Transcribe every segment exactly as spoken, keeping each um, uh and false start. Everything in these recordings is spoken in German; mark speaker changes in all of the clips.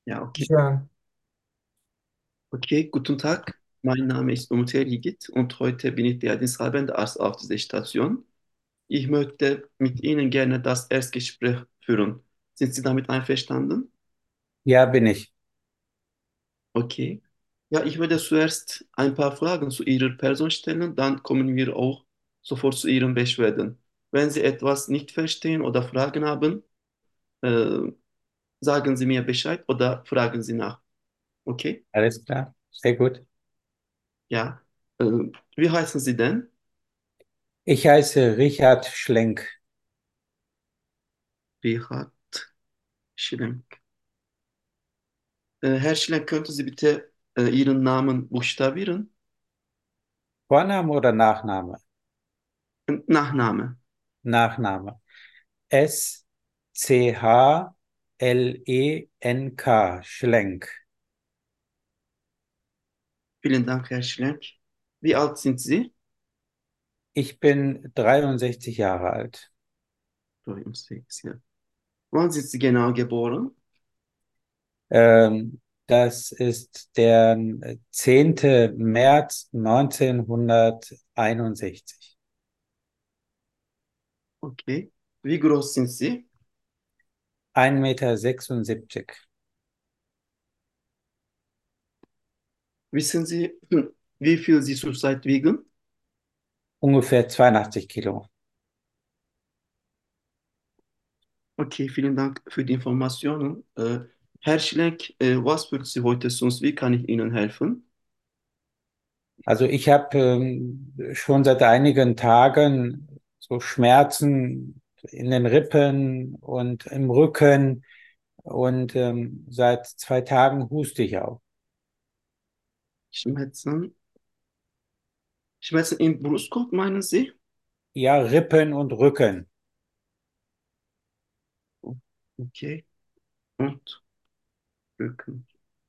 Speaker 1: Ja, okay.
Speaker 2: Ja,
Speaker 1: Okay, guten Tag. Mein Name ist Umut Yigit und heute bin ich der diensthabende Arzt auf dieser Station. Ich möchte mit Ihnen gerne das Erstgespräch führen. Sind Sie damit einverstanden?
Speaker 2: ja, bin ich.
Speaker 1: Okay. Ja, ich werde zuerst ein paar Fragen zu Ihrer Person stellen, dann kommen wir auch sofort zu Ihren Beschwerden. Wenn Sie etwas nicht verstehen oder Fragen haben, äh, sagen Sie mir Bescheid oder fragen Sie nach. Okay?
Speaker 2: Alles klar. Sehr gut.
Speaker 1: Ja. Äh, wie heißen Sie denn?
Speaker 2: Ich heiße Richard Schlenk.
Speaker 1: Richard Schlenk. Äh, Herr Schlenk, könnten Sie bitte äh, Ihren Namen buchstabieren?
Speaker 2: Vorname oder Nachname?
Speaker 1: Äh, Nachname.
Speaker 2: Nachname. S C H L E N K. Schlenk.
Speaker 1: Vielen Dank, Herr Schlenk. Wie alt sind Sie?
Speaker 2: Ich bin dreiundsechzig Jahre alt.
Speaker 1: dreiundsechzig, ja. Wann sind Sie genau geboren?
Speaker 2: Ähm, das ist der zehnte März neunzehnhunderteinundsechzig.
Speaker 1: Okay. Wie groß sind Sie?
Speaker 2: ein Meter sechsundsiebzig.
Speaker 1: Wissen Sie, hm, wie viel Sie zurzeit wiegen?
Speaker 2: Ungefähr zweiundachtzig Kilo.
Speaker 1: Okay, vielen Dank für die Informationen. Äh, Herr Schlenk, äh, was würden Sie heute sonst? Wie kann ich Ihnen helfen?
Speaker 2: Also ich habe ähm, schon seit einigen Tagen so Schmerzen in den Rippen und im Rücken und ähm, seit zwei Tagen huste ich auch.
Speaker 1: Schmerzen. Schmerzen im Brustkorb, meinen Sie?
Speaker 2: Ja, Rippen und Rücken.
Speaker 1: Okay. Und Rücken.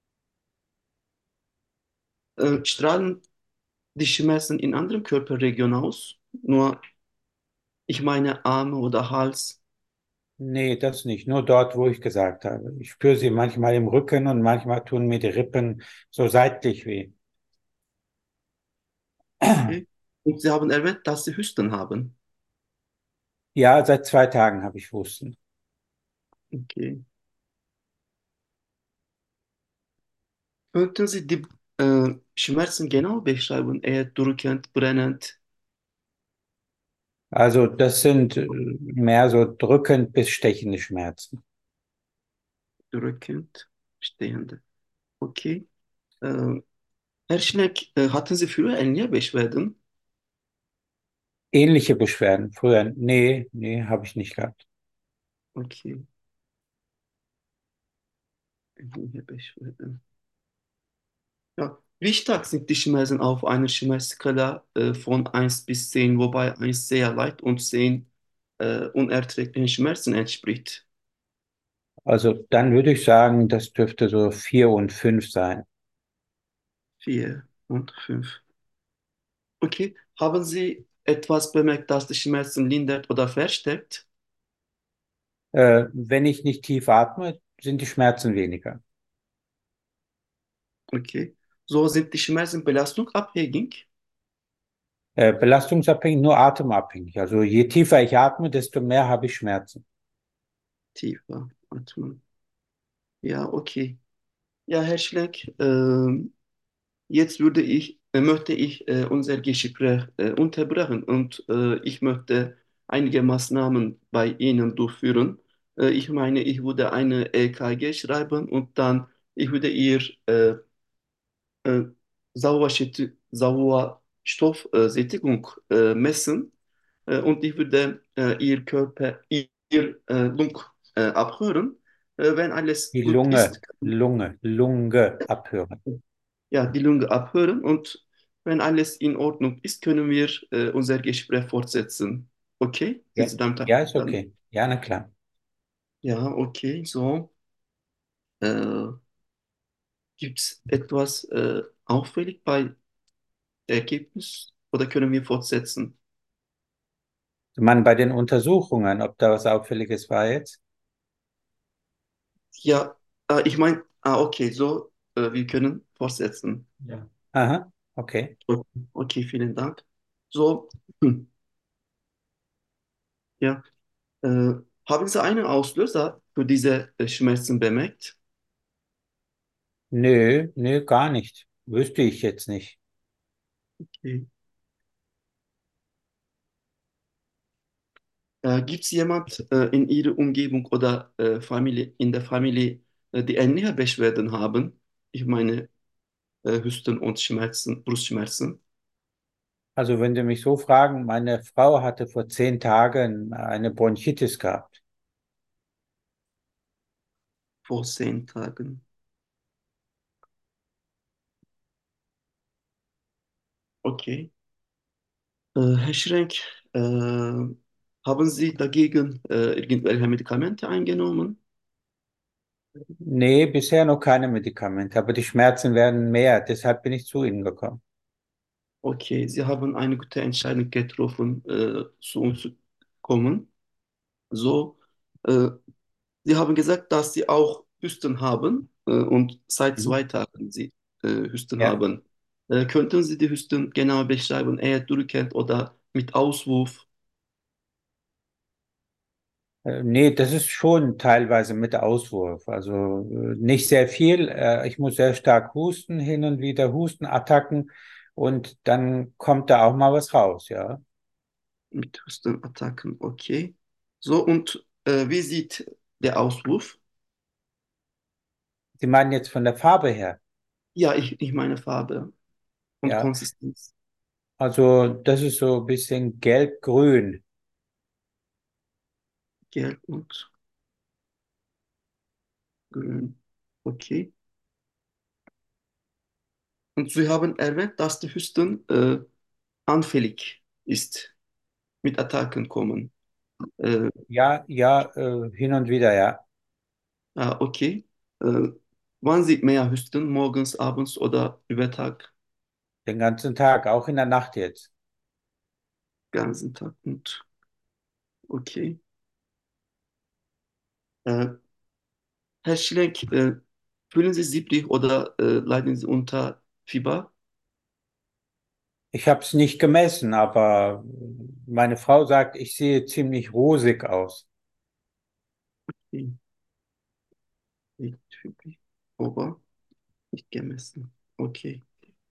Speaker 1: Äh, strahlen die Schmerzen in anderen Körperregionen aus? Nur, ich meine Arme oder Hals.
Speaker 2: Nee, das nicht. Nur dort, wo ich gesagt habe. Ich spüre sie manchmal im Rücken und manchmal tun mir die Rippen so seitlich weh.
Speaker 1: Okay. Und Sie haben erwähnt, dass Sie Husten haben.
Speaker 2: Ja, seit zwei Tagen habe ich Husten.
Speaker 1: Okay. Könnten Sie die äh, Schmerzen genau beschreiben? Eher drückend, brennend,
Speaker 2: Also das sind äh, mehr so drückend bis stechende Schmerzen.
Speaker 1: drückend, stehend. Okay. Äh, Herr Schneck, äh, hatten Sie früher Ernährbeschwerden?
Speaker 2: Ähnliche Beschwerden. Früher, nee, nee, habe ich nicht gehabt.
Speaker 1: Okay. Ernährbeschwerden. Ja. Wie stark sind die Schmerzen auf einer Schmerzskala äh, von eins bis zehn, wobei eins sehr leicht und zehn äh, unerträglichen Schmerzen entspricht?
Speaker 2: Also dann würde ich sagen, das dürfte so vier und fünf sein.
Speaker 1: vier und fünf. Okay. Haben Sie etwas bemerkt, das die Schmerzen lindert oder verstärkt?
Speaker 2: Äh, wenn ich nicht tief atme, sind die Schmerzen weniger.
Speaker 1: Okay. So sind die Schmerzen belastungsabhängig?
Speaker 2: Äh, belastungsabhängig, nur atemabhängig. Also je tiefer ich atme, desto mehr habe ich Schmerzen.
Speaker 1: Tiefer atmen. Ja, okay. Ja, Herr Schleck, ähm, jetzt würde ich, äh, möchte ich äh, unser Gespräch äh, unterbrechen und äh, ich möchte einige Maßnahmen bei Ihnen durchführen. Äh, ich meine, ich würde eine E K G schreiben und dann ich würde Ihr äh, äh, Sauerstoff, Sauerstoffsättigung äh, messen äh, und ich würde äh, Ihr Körper, Ihr äh, Lung äh, abhören. Äh, wenn alles
Speaker 2: Die
Speaker 1: gut ist,
Speaker 2: Lunge, Lunge, Lunge abhören.
Speaker 1: ja, die Lunge abhören und wenn alles in Ordnung ist, können wir äh, unser Gespräch fortsetzen. Okay? Sind
Speaker 2: Ja,
Speaker 1: Sie damit
Speaker 2: ja, ist
Speaker 1: einverstanden?
Speaker 2: okay. Ja, na klar.
Speaker 1: Ja, okay, so. Äh, gibt es etwas äh, auffällig bei Ergebnis oder können wir fortsetzen?
Speaker 2: Man bei den Untersuchungen, ob da was Auffälliges war jetzt?
Speaker 1: Ja, äh, ich meine, Ah, okay, so, äh, wir können fortsetzen.
Speaker 2: Ja. Aha, okay.
Speaker 1: Okay, vielen Dank. So, hm, ja, äh, haben Sie einen Auslöser für diese äh, Schmerzen bemerkt?
Speaker 2: Nö, nö, gar nicht. Wüsste ich jetzt nicht.
Speaker 1: Okay. Äh, gibt es jemand äh, in Ihrer Umgebung oder äh, Familie, in der Familie, äh, die ähnliche Beschwerden haben? Ich meine, äh, Husten und Schmerzen, Brustschmerzen
Speaker 2: Also wenn Sie mich so fragen, meine Frau hatte vor zehn Tagen eine Bronchitis gehabt.
Speaker 1: vor zehn Tagen. Okay. Äh, Herr Schrenk, äh, haben Sie dagegen äh, irgendwelche Medikamente eingenommen?
Speaker 2: Nee, bisher noch keine Medikamente, aber die Schmerzen werden mehr. Deshalb bin ich zu Ihnen gekommen.
Speaker 1: Okay, Sie haben eine gute Entscheidung getroffen, äh, zu uns zu kommen. So, äh, Sie haben gesagt, dass Sie auch Husten haben äh, und seit
Speaker 2: Mhm.
Speaker 1: zwei Tagen Sie äh, Husten
Speaker 2: Ja.
Speaker 1: haben. Äh, könnten Sie die Husten genauer beschreiben, eher drückend oder mit Auswurf?
Speaker 2: Äh, Nee, das ist schon teilweise mit Auswurf. Also äh, nicht sehr viel. Äh, Ich muss sehr stark husten, hin und wieder Hustenattacken und dann kommt da auch mal was raus, ja.
Speaker 1: Mit Hustenattacken, okay. So, und äh, wie sieht der Auswurf?
Speaker 2: Sie meinen jetzt von der Farbe her?
Speaker 1: Ja, ich, ich meine Farbe und
Speaker 2: Ja.
Speaker 1: Konsistenz.
Speaker 2: Also das ist so ein bisschen gelb-grün.
Speaker 1: Gelb und grün. Okay. Und Sie haben erwähnt, dass die Husten äh, anfällig ist, mit Attacken kommen. Äh,
Speaker 2: Ja, ja, äh, hin und wieder, ja.
Speaker 1: ah, okay. Äh, wann Sie mehr Husten? Morgens, abends oder über Tag?
Speaker 2: Den ganzen Tag, auch in der Nacht jetzt.
Speaker 1: Ganzen Tag. Und okay. Äh, Herr Schlenk, äh, fühlen Sie sich siebrig oder äh, leiden Sie unter Fieber?
Speaker 2: Ich habe es nicht gemessen, aber meine Frau sagt, ich sehe ziemlich rosig aus.
Speaker 1: Nee, nicht wirklich. Aber nicht gemessen. Okay.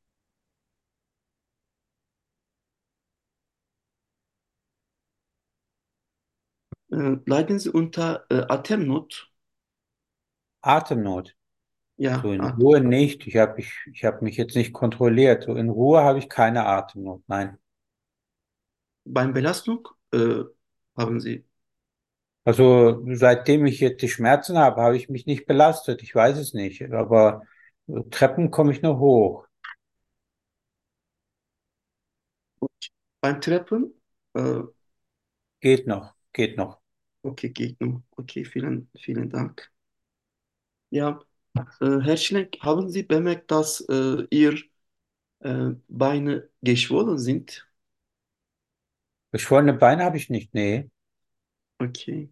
Speaker 1: Äh, leiden Sie unter äh, Atemnot?
Speaker 2: Atemnot.
Speaker 1: Ja,
Speaker 2: So in
Speaker 1: Atem.
Speaker 2: Ruhe nicht. Ich habe ich, ich hab mich jetzt nicht kontrolliert. So in Ruhe habe ich keine Atemnot. Nein.
Speaker 1: Beim Belastung äh, haben Sie.
Speaker 2: Also seitdem ich jetzt die Schmerzen habe, habe ich mich nicht belastet. Ich weiß es nicht. Aber äh, Treppen komme ich nur hoch.
Speaker 1: Beim Treppen? Äh,
Speaker 2: Geht noch, geht noch.
Speaker 1: okay, geht noch. Okay, vielen, vielen Dank. Ja, äh, Herr Schlenk, haben Sie bemerkt, dass äh, Ihr äh, Beine geschwollen sind?
Speaker 2: Geschwollene Beine habe ich nicht. Nee.
Speaker 1: Okay,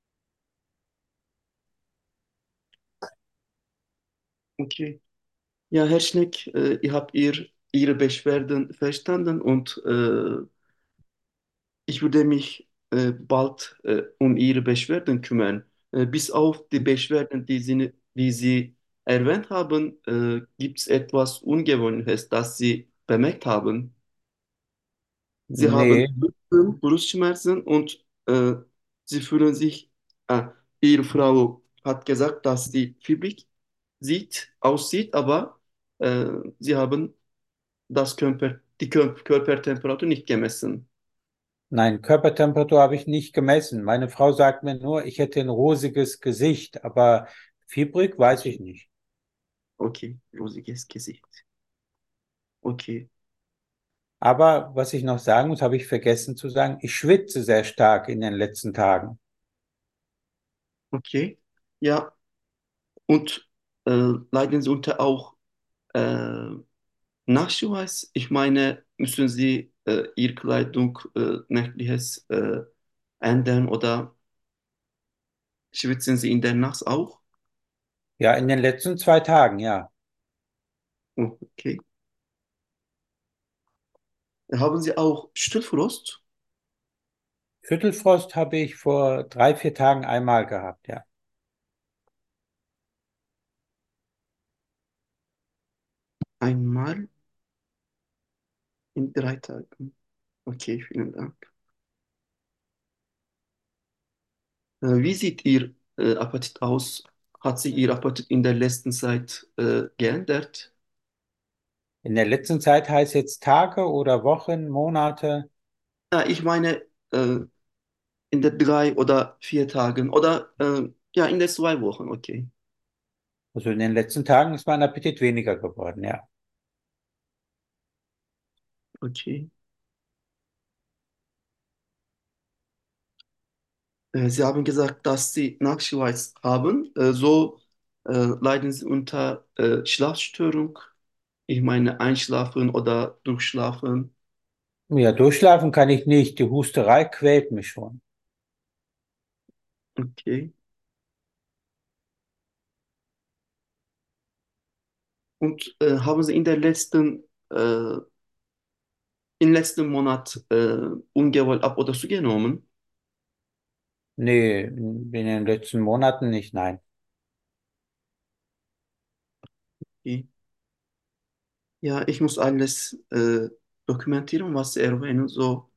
Speaker 1: okay. Ja, Herr Schlenk, äh, ich habe ihr, Ihre Beschwerden verstanden und äh, ich würde mich äh, bald äh, um Ihre Beschwerden kümmern. Äh, bis auf die Beschwerden, die Sie, die Sie erwähnt haben, äh, gibt es etwas Ungewöhnliches, das Sie bemerkt haben. Sie haben
Speaker 2: Nee.
Speaker 1: Rücken- Brustschmerzen und äh, Sie fühlen sich, äh, Ihre Frau hat gesagt, dass sie fiebrig sieht, aussieht, aber äh, Sie haben das Körper, die Kör- Körpertemperatur nicht gemessen.
Speaker 2: Nein, Körpertemperatur habe ich nicht gemessen. Meine Frau sagt mir nur, ich hätte ein rosiges Gesicht, aber fiebrig weiß ich
Speaker 1: Okay,
Speaker 2: nicht.
Speaker 1: okay, rosiges Gesicht. Okay,
Speaker 2: Aber was ich noch sagen muss, habe ich vergessen zu sagen, ich schwitze sehr stark in den letzten Tagen.
Speaker 1: okay. Ja, und äh, leiden Sie unter auch äh, Nachschweiß? Ich meine, müssen Sie äh, Ihre Kleidung äh, nächtliches äh, ändern oder schwitzen Sie in der Nacht auch?
Speaker 2: Ja, in den letzten zwei Tagen, ja.
Speaker 1: Oh, okay. Haben Sie auch Stillfrost?
Speaker 2: Schüttelfrost habe ich vor drei, vier Tagen einmal gehabt, ja.
Speaker 1: Einmal in drei Tagen. Okay, vielen Dank. Äh, wie sieht Ihr äh, Appetit aus? Hat sich Ihr Appetit in der letzten Zeit äh, geändert?
Speaker 2: In der letzten Zeit heißt jetzt Tage oder Wochen, Monate.
Speaker 1: Ja, ich meine, äh, in der drei oder vier Tagen oder äh, ja, in der zwei Wochen, okay.
Speaker 2: Also in den letzten Tagen ist mein Appetit weniger geworden, ja.
Speaker 1: Okay. Äh, Sie haben gesagt, dass Sie Nachtschweiß haben. Äh, so äh, leiden Sie unter äh, Schlafstörung. Ich meine, Einschlafen oder Durchschlafen.
Speaker 2: Ja, durchschlafen kann ich nicht. Die Husterei quält mich schon.
Speaker 1: Okay. Und äh, haben Sie in der letzten, äh, im letzten Monat äh, ungewollt ab oder zugenommen?
Speaker 2: Nee, in in den letzten Monaten nicht, nein.
Speaker 1: Okay. Ja, ich muss alles äh, dokumentieren, was Sie erwähnen. So,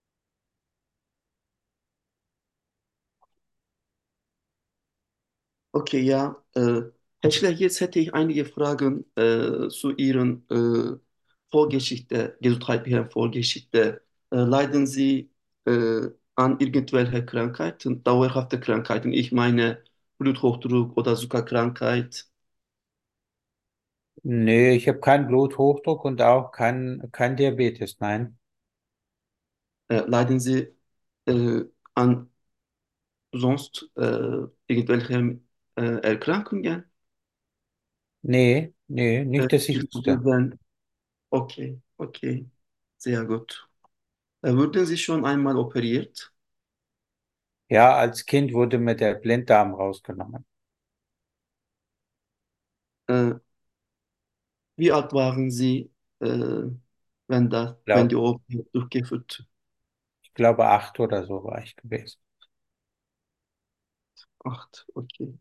Speaker 1: okay, ja. Äh, Herr Schiller, jetzt hätte ich einige Fragen äh, zu Ihren äh, Vorgeschichte, gesundheitlichen Vorgeschichte. Äh, leiden Sie äh, an irgendwelchen Krankheiten, dauerhafte Krankheiten? Ich meine Bluthochdruck oder Zuckerkrankheit.
Speaker 2: Nee, ich habe keinen Bluthochdruck und auch kein, kein Diabetes, nein.
Speaker 1: Äh, leiden Sie äh, an sonst äh, irgendwelchen äh, Erkrankungen?
Speaker 2: Nee, nee,
Speaker 1: Äh,
Speaker 2: nicht, dass ich wüsste.
Speaker 1: würden, okay, okay, sehr gut. Äh, wurden Sie schon einmal operiert?
Speaker 2: Ja, als Kind wurde mir der Blinddarm rausgenommen.
Speaker 1: Äh, wie alt waren Sie, äh, wenn das,
Speaker 2: Ich
Speaker 1: wenn die
Speaker 2: glaube,
Speaker 1: O P durchgeführt?
Speaker 2: ich glaube, acht oder so war ich gewesen.
Speaker 1: Acht, okay.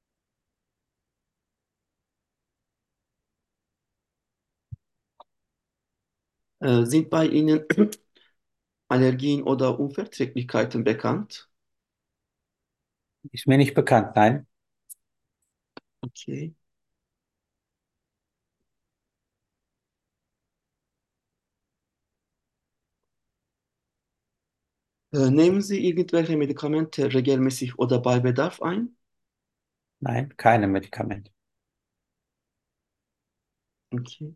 Speaker 1: Äh, sind bei Ihnen Allergien oder Unverträglichkeiten bekannt?
Speaker 2: Ist mir nicht bekannt, nein.
Speaker 1: Okay. Äh, nehmen Sie irgendwelche Medikamente regelmäßig oder bei Bedarf ein?
Speaker 2: Nein, keine Medikamente.
Speaker 1: Okay.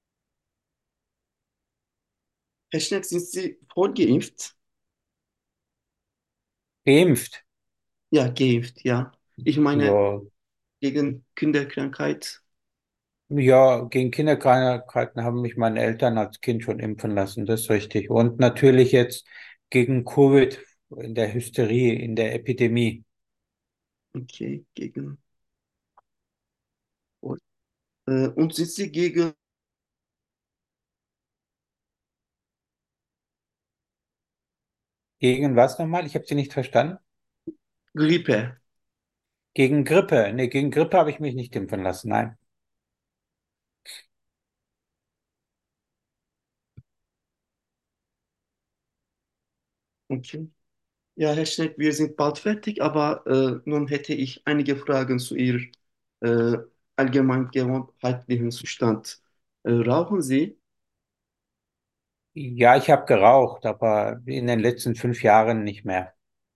Speaker 1: Herr Schneck, sind Sie voll geimpft?
Speaker 2: Geimpft?
Speaker 1: Ja, geimpft, ja. Ich meine,
Speaker 2: Ja,
Speaker 1: gegen Kinderkrankheit.
Speaker 2: ja, gegen Kinderkrankheiten haben mich meine Eltern als Kind schon impfen lassen, das ist richtig. Und natürlich jetzt gegen Covid in der Hysterie, in der Epidemie.
Speaker 1: Okay, gegen. Äh, und sind Sie gegen
Speaker 2: Gegen was nochmal? Ich habe Sie nicht verstanden.
Speaker 1: Grippe?
Speaker 2: Gegen Grippe? Nee, gegen Grippe habe ich mich nicht impfen lassen, nein.
Speaker 1: Okay. Ja, Herr Schneck, wir sind bald fertig, aber äh, nun hätte ich einige Fragen zu Ihrem äh, allgemein gesundheitlichen Zustand. Äh, rauchen Sie
Speaker 2: Ja, ich habe geraucht, aber in den letzten fünf Jahren nicht mehr.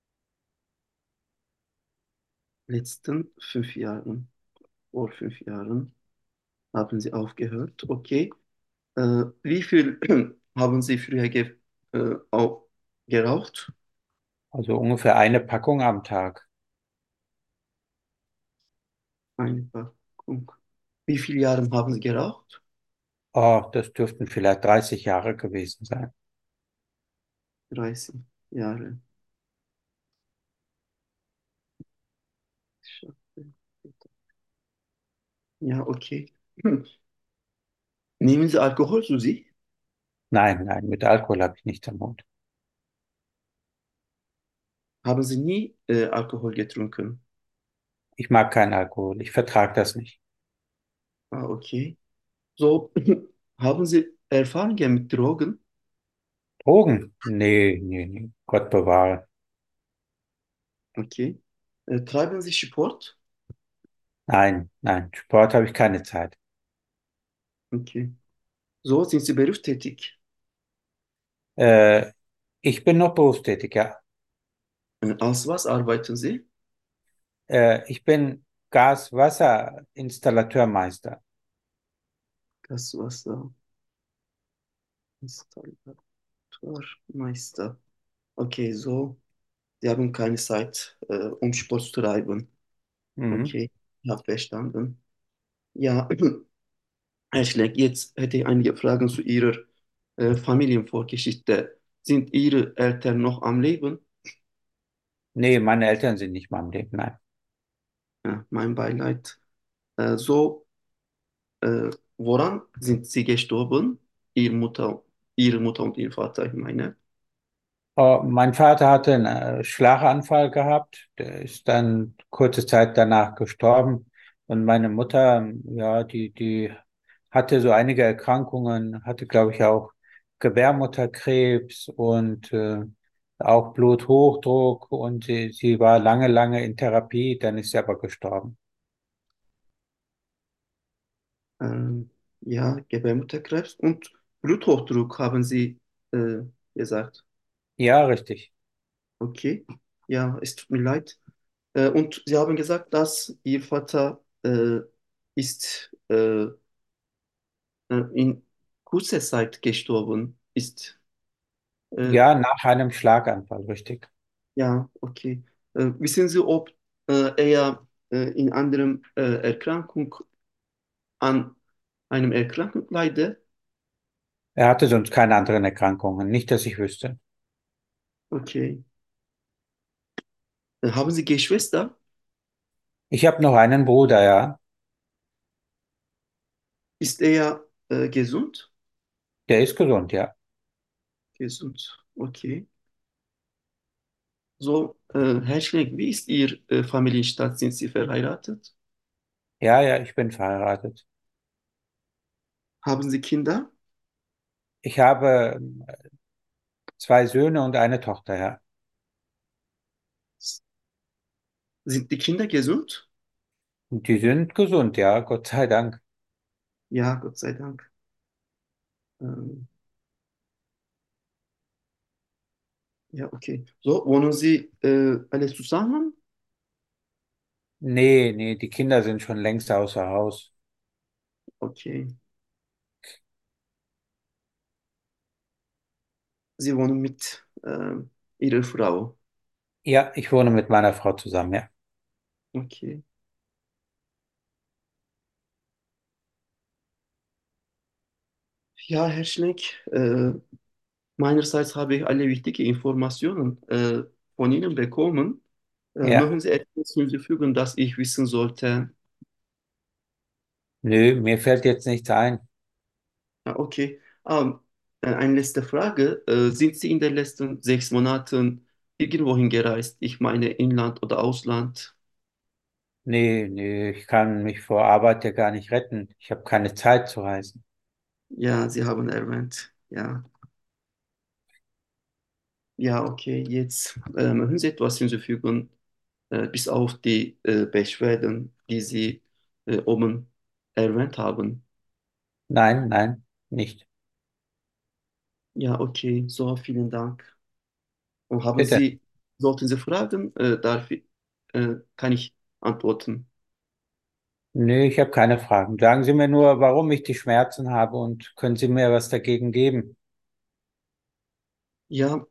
Speaker 1: letzten fünf Jahren, vor fünf Jahren haben Sie aufgehört? Okay. Äh, wie viel haben Sie früher ge äh, au- geraucht?
Speaker 2: Also ungefähr eine Packung am Tag.
Speaker 1: Eine Packung. Wie viele Jahre haben Sie geraucht?
Speaker 2: Oh, das dürften vielleicht dreißig Jahre gewesen sein.
Speaker 1: dreißig Jahre. Ja, okay. Hm. Nehmen Sie Alkohol zu sich?
Speaker 2: Nein, nein, mit Alkohol habe ich nichts am Hut.
Speaker 1: Haben Sie nie äh, Alkohol getrunken?
Speaker 2: Ich mag keinen Alkohol. Ich vertrage das nicht.
Speaker 1: Ah, okay. So, haben Sie Erfahrungen mit Drogen?
Speaker 2: Drogen? Nee, nee, nee. Gott bewahre.
Speaker 1: Okay. Äh, treiben Sie Sport?
Speaker 2: Nein, nein. Sport habe ich keine Zeit.
Speaker 1: Okay. So, sind Sie berufstätig?
Speaker 2: Äh, Ich bin noch berufstätig, ja.
Speaker 1: Äh, als was arbeiten Sie?
Speaker 2: Äh, ich bin Gas-Wasser-Installateurmeister.
Speaker 1: Das Wasser. Installateurmeister. Okay, so. Sie haben keine Zeit, äh, um Sport zu treiben.
Speaker 2: Mhm.
Speaker 1: Okay, ich habe verstanden. Ja, Herr Schleck, jetzt hätte ich einige Fragen zu Ihrer äh, Familienvorgeschichte. Sind Ihre Eltern noch am Leben?
Speaker 2: Nee, meine Eltern sind nicht mehr am Leben, nein.
Speaker 1: Ja, mein Beileid. Äh, so, äh, woran sind Sie gestorben? Ihre Mutter, Ihre Mutter und Ihr Vater, ich meine.
Speaker 2: Oh, mein Vater hatte einen äh, Schlaganfall gehabt. Der ist dann kurze Zeit danach gestorben. Und meine Mutter, ja, die, die hatte so einige Erkrankungen, hatte, glaube ich, auch Gebärmutterkrebs und äh, auch Bluthochdruck. Und sie, sie war lange, lange in Therapie. Dann ist sie aber gestorben.
Speaker 1: Ähm, ja, Gebärmutterkrebs und Bluthochdruck haben Sie äh, gesagt.
Speaker 2: Ja, richtig.
Speaker 1: Okay, ja, es tut mir leid. Äh, und Sie haben gesagt, dass Ihr Vater äh, ist äh, äh, in kurzer Zeit gestorben ist. Äh,
Speaker 2: Ja, nach einem Schlaganfall, richtig.
Speaker 1: ja, okay. Äh, wissen Sie, ob äh, er äh, in anderem äh, Erkrankung an einem Erkrankung leidet?
Speaker 2: Er hatte sonst keine anderen Erkrankungen, nicht, dass ich wüsste.
Speaker 1: Okay. Äh, haben Sie Geschwister?
Speaker 2: Ich habe noch einen Bruder, ja.
Speaker 1: Ist er äh, gesund?
Speaker 2: Der ist gesund, ja.
Speaker 1: Gesund. Okay. So, äh, Herr Schlenk, wie ist Ihr äh, Familienstand? Sind Sie verheiratet?
Speaker 2: Ja, ja, ich bin verheiratet.
Speaker 1: Haben Sie Kinder?
Speaker 2: Ich habe ähm, zwei Söhne und eine Tochter, ja.
Speaker 1: S- Sind die Kinder gesund?
Speaker 2: Und die sind gesund, ja, Gott sei Dank.
Speaker 1: Ja, Gott sei Dank. Ähm, ja, okay. So, wohnen Sie äh, alle zusammen?
Speaker 2: Nee, nee, die Kinder sind schon längst außer Haus.
Speaker 1: Okay. Sie wohnen mit äh, Ihrer Frau.
Speaker 2: Ja, ich wohne mit meiner Frau zusammen, ja.
Speaker 1: Okay. Ja, Herr Schlenk, äh, meinerseits habe ich alle wichtigen Informationen äh, von Ihnen bekommen. Äh,
Speaker 2: Ja,
Speaker 1: möchten Sie etwas hinzufügen, das ich wissen sollte?
Speaker 2: nö, mir fällt jetzt nichts ein.
Speaker 1: Ah, okay. Ähm, äh, eine letzte Frage. Äh, sind Sie in den letzten sechs Monaten irgendwohin gereist? Ich meine Inland oder Ausland?
Speaker 2: Nee, nee, ich kann mich vor Arbeit ja gar nicht retten. Ich habe keine Zeit zu reisen.
Speaker 1: Ja, Sie haben erwähnt. Ja, ja, okay. Jetzt äh, möchten Sie etwas hinzufügen, äh, bis auf die äh, Beschwerden, die Sie äh, oben erwähnt haben.
Speaker 2: Nein, nein, nicht.
Speaker 1: Ja, okay. So, vielen Dank. Und haben
Speaker 2: Bitte.
Speaker 1: Sie, sollten Sie fragen, äh, darf ich, äh, kann ich antworten?
Speaker 2: Nö, ich habe keine Fragen. Sagen Sie mir nur, warum ich die Schmerzen habe und können Sie mir was dagegen geben?
Speaker 1: Ja,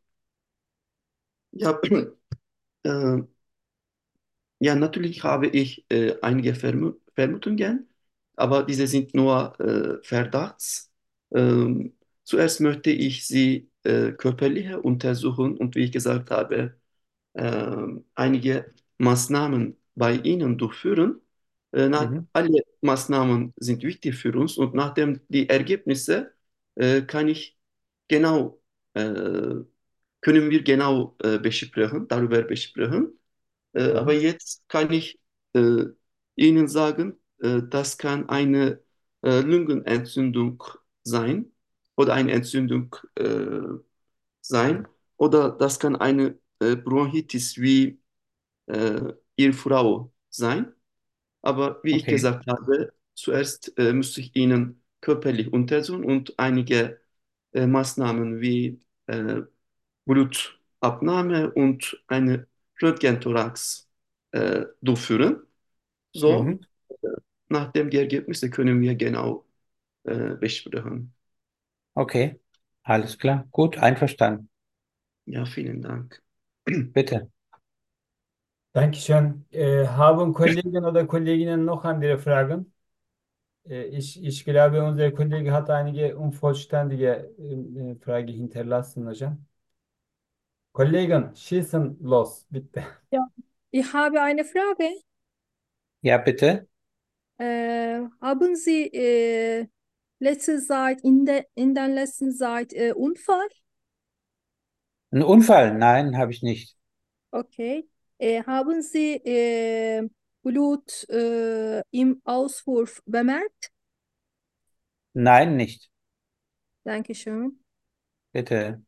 Speaker 1: ja, äh, ja, natürlich habe ich äh, einige Vermu Vermutungen, aber diese sind nur äh, Verdachts. Ähm, zuerst möchte ich sie äh, körperlich untersuchen und wie ich gesagt habe, ähm, einige Maßnahmen bei Ihnen durchführen. Äh, nach,
Speaker 2: Mhm.
Speaker 1: alle Maßnahmen sind wichtig für uns und nachdem die Ergebnisse äh, kann ich genau, äh, können wir genau äh, besprechen, darüber besprechen. Äh, aber
Speaker 2: Mhm.
Speaker 1: jetzt kann ich äh, Ihnen sagen, äh, das kann eine äh, Lungenentzündung sein oder eine Entzündung äh, sein oder das kann eine äh, Bronchitis wie äh, Ihre Frau sein. Aber wie ich
Speaker 2: Okay.
Speaker 1: gesagt habe, zuerst äh, müsste ich Ihnen körperlich untersuchen und einige äh, Maßnahmen wie äh, Blutabnahme und eine Röntgenthorax äh, durchführen. So,
Speaker 2: Mhm.
Speaker 1: nach dem die Ergebnisse können wir genau äh, besprechen.
Speaker 2: Okay. Alles klar. Gut, einverstanden.
Speaker 1: Ja, vielen Dank.
Speaker 2: Bitte.
Speaker 3: Dankeschön. Äh, haben Kollegen oder Kolleginnen noch andere Fragen? Äh, ich, ich glaube, unser Kollege hat einige unvollständige äh, Fragen hinterlassen, hocam. Kollegen, schießen los, bitte.
Speaker 4: Ja, ich habe eine Frage.
Speaker 2: Ja, bitte.
Speaker 4: Äh, haben Sie äh, letzte Zeit in der in der letzten Zeit äh, Unfall?
Speaker 2: Ein Unfall? Nein, habe ich nicht.
Speaker 4: Okay. Äh, haben Sie äh, Blut äh, im Auswurf bemerkt?
Speaker 2: Nein, nicht.
Speaker 4: Dankeschön.
Speaker 2: Bitte.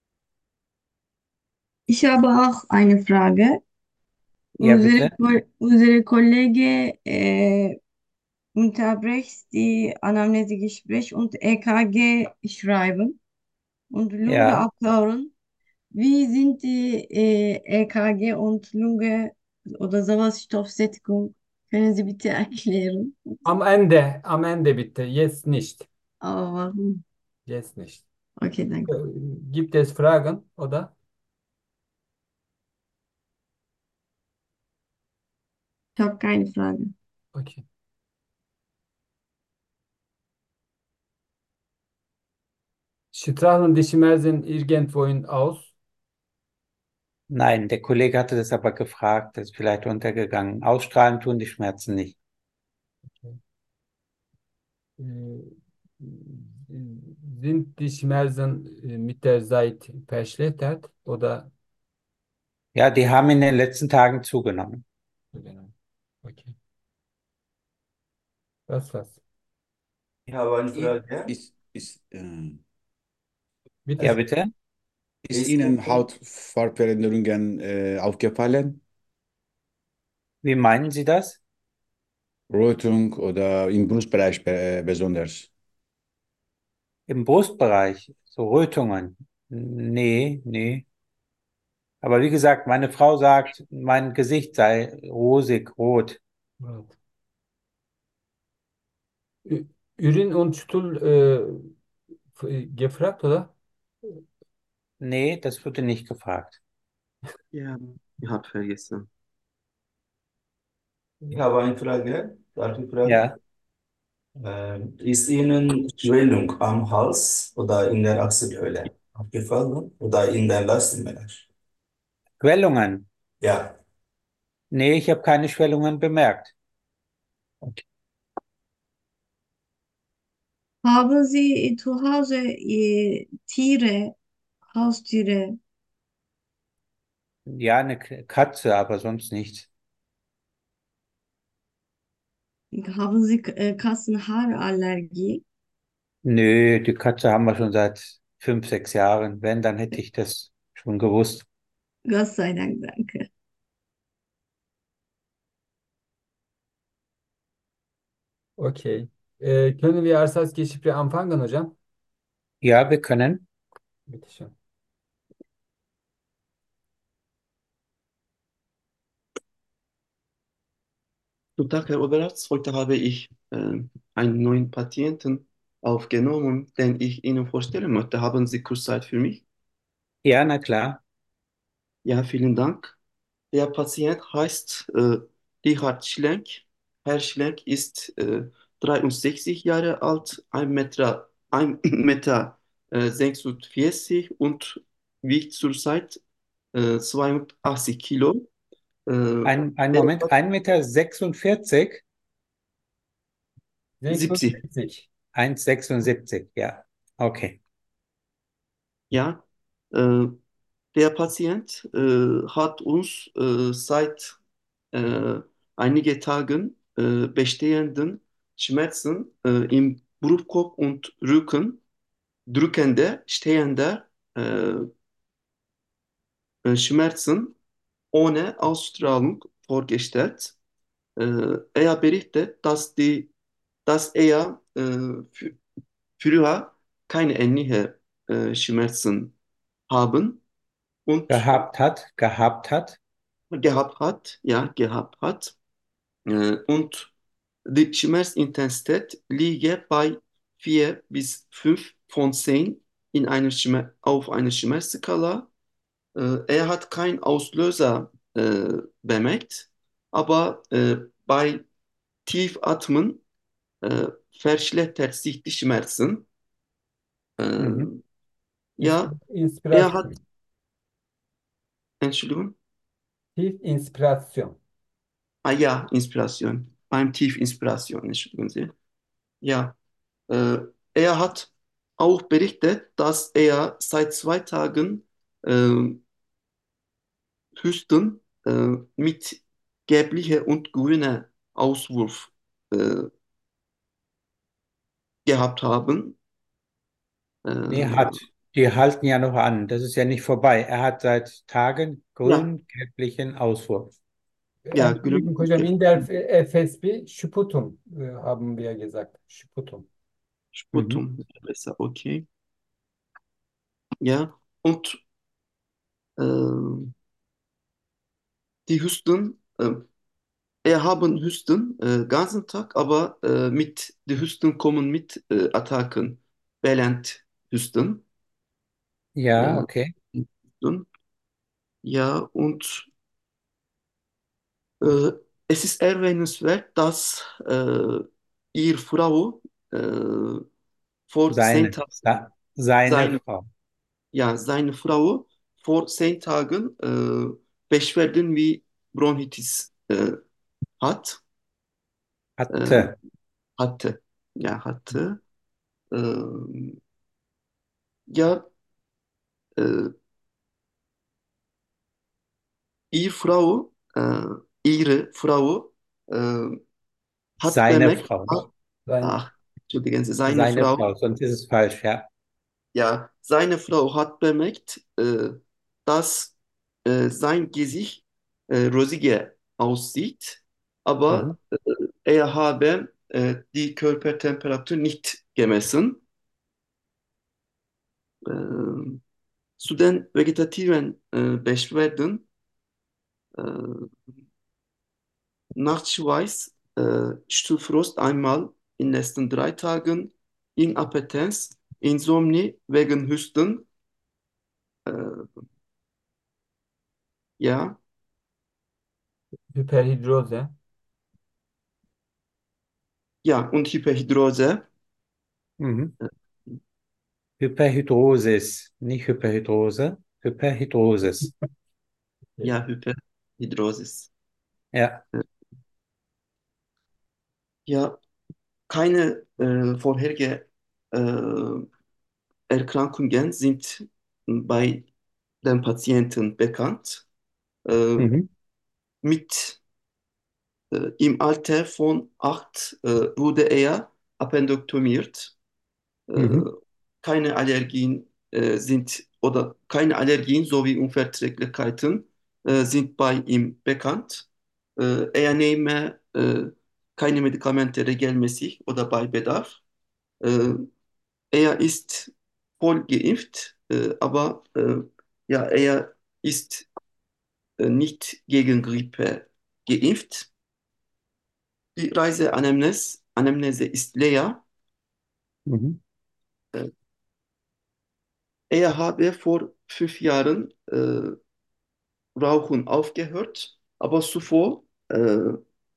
Speaker 5: Ich habe auch eine Frage.
Speaker 2: Ja,
Speaker 5: Unsere,
Speaker 2: bitte.
Speaker 5: Ko- unsere Kollege äh, unterbricht die Anamnesegespräch und E K G schreiben und Lunge
Speaker 2: Ja.
Speaker 5: abhören. Wie sind die äh, E K G und Lunge oder Sauerstoffsättigung? Können Sie bitte erklären?
Speaker 3: Am Ende, am Ende bitte, jetzt nicht.
Speaker 5: Aber warum?
Speaker 3: Jetzt nicht.
Speaker 5: Okay,
Speaker 3: Äh,
Speaker 5: danke.
Speaker 3: gibt es Fragen, oder?
Speaker 5: Ich habe keine Frage.
Speaker 3: Okay. Strahlen die Schmerzen irgendwohin aus?
Speaker 2: Nein, der Kollege hatte das aber gefragt. Das ist vielleicht untergegangen. Ausstrahlen tun die Schmerzen nicht.
Speaker 3: Äh, sind die Schmerzen äh, mit der Zeit verschlechtert oder?
Speaker 2: Ja, die haben in den letzten Tagen zugenommen.
Speaker 3: Genau. Okay. Das war's.
Speaker 6: Ich habe eine
Speaker 7: I-
Speaker 6: Frage.
Speaker 7: Ist, ist, äh,
Speaker 3: Bitte
Speaker 2: Ja,
Speaker 3: schön.
Speaker 2: bitte.
Speaker 7: ist
Speaker 6: Ist
Speaker 7: Ihnen
Speaker 6: Ihnen,
Speaker 7: Hautfarbveränderungen äh, aufgefallen?
Speaker 2: Wie meinen Sie das?
Speaker 7: Rötung oder im Brustbereich äh, besonders?
Speaker 2: Im Brustbereich, so Rötungen. Nee, nee. Aber wie gesagt, meine Frau sagt, mein Gesicht sei rosig, rot.
Speaker 3: Murat. Ü- Urin und Stuhl äh, f- gefragt, oder?
Speaker 2: Nee, das wurde nicht gefragt.
Speaker 1: Ja, ich habe vergessen.
Speaker 6: ich habe eine Frage. Darf ich fragen?
Speaker 2: Ja,
Speaker 6: Ähm, ist Ihnen Schwellung am Hals oder in der Achselhöhle aufgefallen oder in der Leistenbereich?
Speaker 2: Schwellungen.
Speaker 6: Ja.
Speaker 2: Nee, ich habe keine Schwellungen bemerkt.
Speaker 6: Okay.
Speaker 5: Haben Sie zu Hause äh, Tiere, Haustiere?
Speaker 2: Ja, eine K- Katze, aber sonst nichts.
Speaker 5: Haben Sie äh, Katzenhaarallergie?
Speaker 2: Nö, die Katze haben wir schon seit fünf, sechs Jahren. Wenn, dann hätte ich das schon gewusst.
Speaker 5: Gott sei Dank, danke.
Speaker 3: Okay. Äh, können wir Ersatzgespräch anfangen, hocam?
Speaker 2: Ja, wir können.
Speaker 3: Bitte schön.
Speaker 1: Guten Tag, Herr Oberarzt. Heute habe ich äh, einen neuen Patienten aufgenommen, den ich Ihnen vorstellen möchte. Haben Sie kurz Zeit für mich?
Speaker 2: Ja, na klar.
Speaker 1: Ja, vielen Dank. Der Patient heißt äh, Richard Schlenk. Herr Schlenk ist äh, dreiundsechzig Jahre alt, ein Meter, ein Meter äh, sechsundvierzig und wiegt zurzeit äh, zweiundachtzig Kilo. Äh,
Speaker 2: Ein, ein
Speaker 1: der,
Speaker 2: Moment, ein Meter sechsundvierzig.
Speaker 1: siebzig.
Speaker 3: sechsundsiebzig.
Speaker 2: eins Komma sechsundsiebzig, ja. Okay.
Speaker 1: Ja, äh, der Patient äh, hat uns äh, seit äh, einigen Tagen äh, bestehenden Schmerzen äh, im Brustkorb und Rücken, drückende, stehende äh, äh, Schmerzen ohne Ausstrahlung vorgestellt. Äh, er berichtet, dass, die, dass er äh, fü- früher keine ähnliche äh, Schmerzen haben und
Speaker 2: Gehabt hat, gehabt hat.
Speaker 1: gehabt hat, ja, gehabt hat. Äh, und die Schmerzintensität liege bei vier bis fünf von zehn in einer Schmer auf einer Schmerzskala. Äh, er hat keinen Auslöser äh, bemerkt, aber äh, bei Tiefatmen äh, verschlechtert sich die Schmerzen.
Speaker 2: Mhm.
Speaker 1: Äh,
Speaker 3: İns-
Speaker 1: ja, er hat,
Speaker 3: İnspirasyon.
Speaker 1: Entschuldigung,
Speaker 3: Tief inspirasyon.
Speaker 1: ah ja, Inspiration, beim Tiefinspiration, entschuldigen Sie. Ja, äh, er hat auch berichtet, dass er seit zwei Tagen äh, Husten äh, mit gelblicher und grüner Auswurf äh, gehabt haben.
Speaker 2: Nee,
Speaker 1: Äh,
Speaker 2: hat. Die halten ja noch an. Das ist ja nicht vorbei. Er hat seit Tagen
Speaker 1: ja,
Speaker 2: grün-gelblichen Auswurf.
Speaker 1: ja, grün.
Speaker 3: Entschuldigung hocam, in der F S B Sputum äh, haben wir gesagt. Sputum.
Speaker 2: Mhm.
Speaker 1: Sputum, besser, okay. Ja, und äh, die Husten, äh, er haben Husten äh, ganzen Tag, aber äh, mit die Husten kommen mit äh, Attacken, während Husten.
Speaker 2: Ja,
Speaker 1: Äh,
Speaker 2: okay.
Speaker 1: Husten. Ja, und äh, es ist erwähnenswert, dass äh, ihr Frau äh, vor zehn
Speaker 2: Seine.
Speaker 1: Tagen,
Speaker 2: Ja, seine
Speaker 1: seine,
Speaker 2: Frau.
Speaker 1: ja, seine Frau vor zehn Tagen äh, Beschwerden wie Bronchitis äh, hat, äh,
Speaker 2: Hatte.
Speaker 1: hatte, ja, hatte. Äh, ja, äh, ihr Frau, äh, ihre Frau äh, hat
Speaker 2: Seine
Speaker 1: bemerkt,
Speaker 2: Frau.
Speaker 1: ach,
Speaker 3: Sein,
Speaker 1: ach, entschuldigen Sie, seine
Speaker 2: Seine
Speaker 1: Frau,
Speaker 2: Frau, sonst ist es falsch, ja.
Speaker 1: ja, seine Frau hat bemerkt, äh, dass äh, sein Gesicht äh, rosiger aussieht,
Speaker 2: Mhm.
Speaker 1: aber äh, er habe äh, die Körpertemperatur nicht gemessen. Äh, zu den vegetativen äh, Beschwerden, äh, Nachtschweiß, äh, Stufrost einmal in den letzten drei Tagen, Inappetenz, Insomnie wegen Husten, äh, ja,
Speaker 3: Hyperhidroze.
Speaker 1: ja, und Hyperhidrose,
Speaker 2: Mhm.
Speaker 1: äh,
Speaker 2: Hyperhidrosis, nicht Hyperhidrose, Hyperhidrosis.
Speaker 1: ja, Hyperhidrosis.
Speaker 2: Ja.
Speaker 1: Äh, ja, keine äh, vorherige äh, Erkrankungen sind bei den Patienten bekannt. Äh,
Speaker 2: Mhm.
Speaker 1: mit äh, im Alter von acht äh, wurde er appendektomiert. Äh,
Speaker 2: Mhm.
Speaker 1: keine Allergien äh, sind oder keine Allergien sowie Unverträglichkeiten äh, sind bei ihm bekannt. Äh, er nehme äh, keine Medikamente regelmäßig oder bei Bedarf. Äh, er ist voll geimpft, äh, aber äh, ja, er ist äh, nicht gegen Grippe geimpft. Die Reiseanamnese Anamnese ist leer.
Speaker 2: Mhm.
Speaker 1: Äh, Er habe vor fünf Jahren äh, Rauchen aufgehört, aber zuvor äh,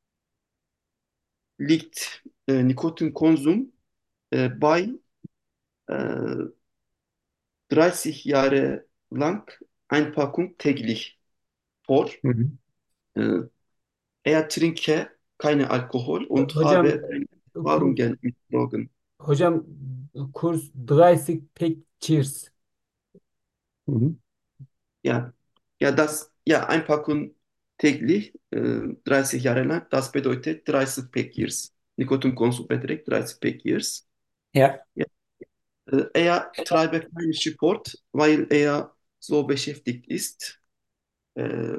Speaker 1: liegt äh, Nikotinkonsum äh, bei äh, dreißig Jahre lang eine Packung täglich vor.
Speaker 2: Mhm.
Speaker 1: Äh, Er trinke keine Alkohol und
Speaker 3: Hocam
Speaker 1: habe
Speaker 3: Kurs,
Speaker 1: Erfahrungen mit Drogen.
Speaker 3: hocam kurs dreißig Pictures.
Speaker 2: Mhm.
Speaker 1: Ja, ja, das, ja, Einpackung täglich, äh, dreißig Jahre lang, das bedeutet dreißig Pack Years. Nikotinkonsum beträgt dreißig Pack Years.
Speaker 2: Ja,
Speaker 1: Ja, äh, er treibe keinen Sport, weil er so beschäftigt ist. Äh,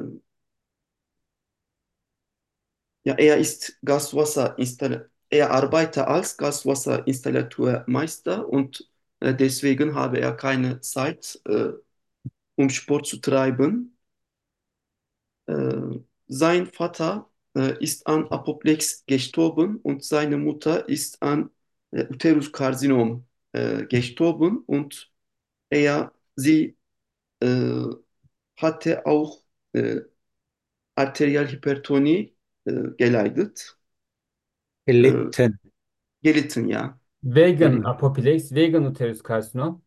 Speaker 1: ja, er ist Gaswasserinstallateur, er arbeitet als Gaswasserinstallateurmeister und äh, deswegen habe er keine Zeit, äh, um Sport zu treiben. Äh, sein Vater äh, ist an Apoplex gestorben und seine Mutter ist an äh, Uteruskarzinom äh, gestorben und er, sie äh, hatte auch äh, Arterialhypertonie äh, geleitet. Äh,
Speaker 2: gelitten.
Speaker 1: gelitten, ja.
Speaker 3: Vegan
Speaker 1: Äh,
Speaker 3: Apoplex, Vegan Uterus Karsinom.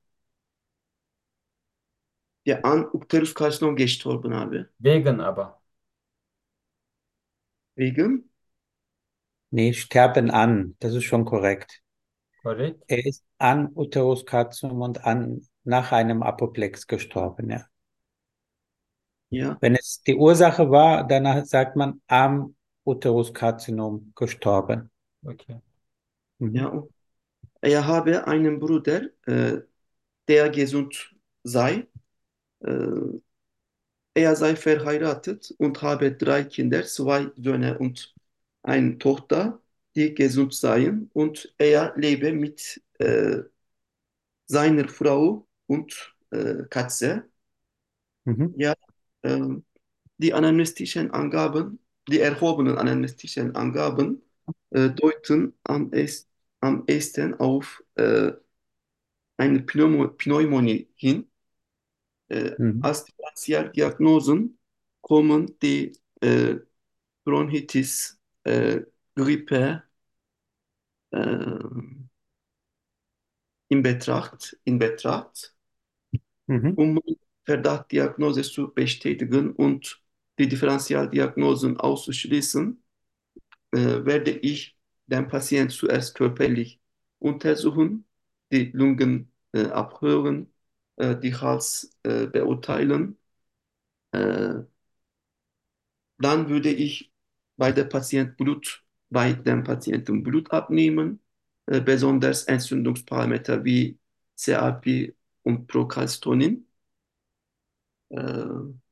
Speaker 1: ja, an Uteruskarzinom gestorben habe.
Speaker 3: Vegan aber.
Speaker 1: Wegen,
Speaker 2: Nee, sterben an. Das ist schon korrekt.
Speaker 3: Korrekt.
Speaker 2: Er ist an Uteruskarzinom und an, nach einem Apoplex gestorben, ja.
Speaker 1: ja,
Speaker 2: Wenn es die Ursache war, dann sagt man am Uteruskarzinom gestorben.
Speaker 3: Okay.
Speaker 2: Mhm.
Speaker 1: ja. Er habe einen Bruder, äh, der gesund sei. Äh, Er sei verheiratet und habe drei Kinder, zwei Söhne und eine Tochter, die gesund seien. Und er lebe mit äh, seiner Frau und äh, Katze.
Speaker 2: Mhm.
Speaker 1: Ja, äh, die anamnestischen Angaben, die erhobenen anamnestischen Angaben äh, deuten am, es, am ehesten auf äh, eine Pneumo Pneumonie hin. Äh,
Speaker 2: Mhm.
Speaker 1: als Differentialdiagnosen kommen die äh, Bronchitis, äh, Grippe äh, in Betracht, in Betracht,
Speaker 2: Mhm.
Speaker 1: um Verdachtdiagnose zu bestätigen und die Differentialdiagnosen auszuschließen, äh, werde ich den Patienten zuerst körperlich untersuchen, die Lungen äh, abhören, äh, die Hals äh, beurteilen. Äh, Dann würde ich bei der Patient Blut, bei dem Patienten Blut abnehmen, äh, besonders Entzündungsparameter wie C A P und Procalcitonin. Äh,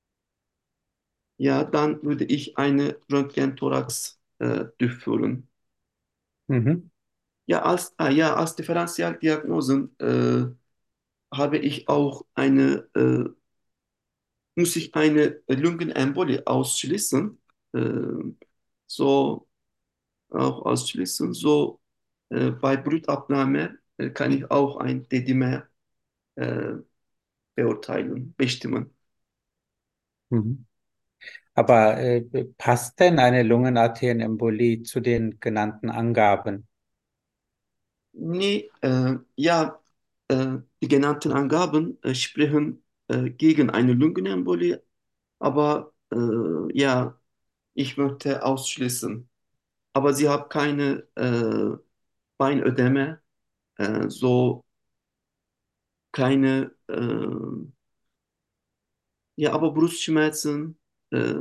Speaker 1: ja, dann würde ich eine Röntgenthorax äh, durchführen.
Speaker 2: Mhm.
Speaker 1: Ja, als, ah, ja, als Differentialdiagnosen äh, habe ich auch eine, äh, muss ich eine Lungenembolie ausschließen. Äh, so auch ausschließen. So äh, bei Blutabnahme äh, kann ich auch ein D-Dimer äh, beurteilen, bestimmen.
Speaker 2: Mhm. Aber äh, passt denn eine Lungenarterienembolie zu den genannten Angaben?
Speaker 1: Nee, äh, ja, äh, die genannten Angaben äh, sprechen äh, gegen eine Lungenembolie, aber äh, ja, ich möchte ausschließen. Aber sie haben keine äh, Beinödeme, äh, so keine, äh, ja, aber Brustschmerzen, äh,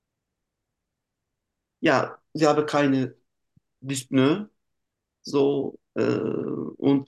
Speaker 1: ja, sie haben keine Dyspnoe, so, äh, und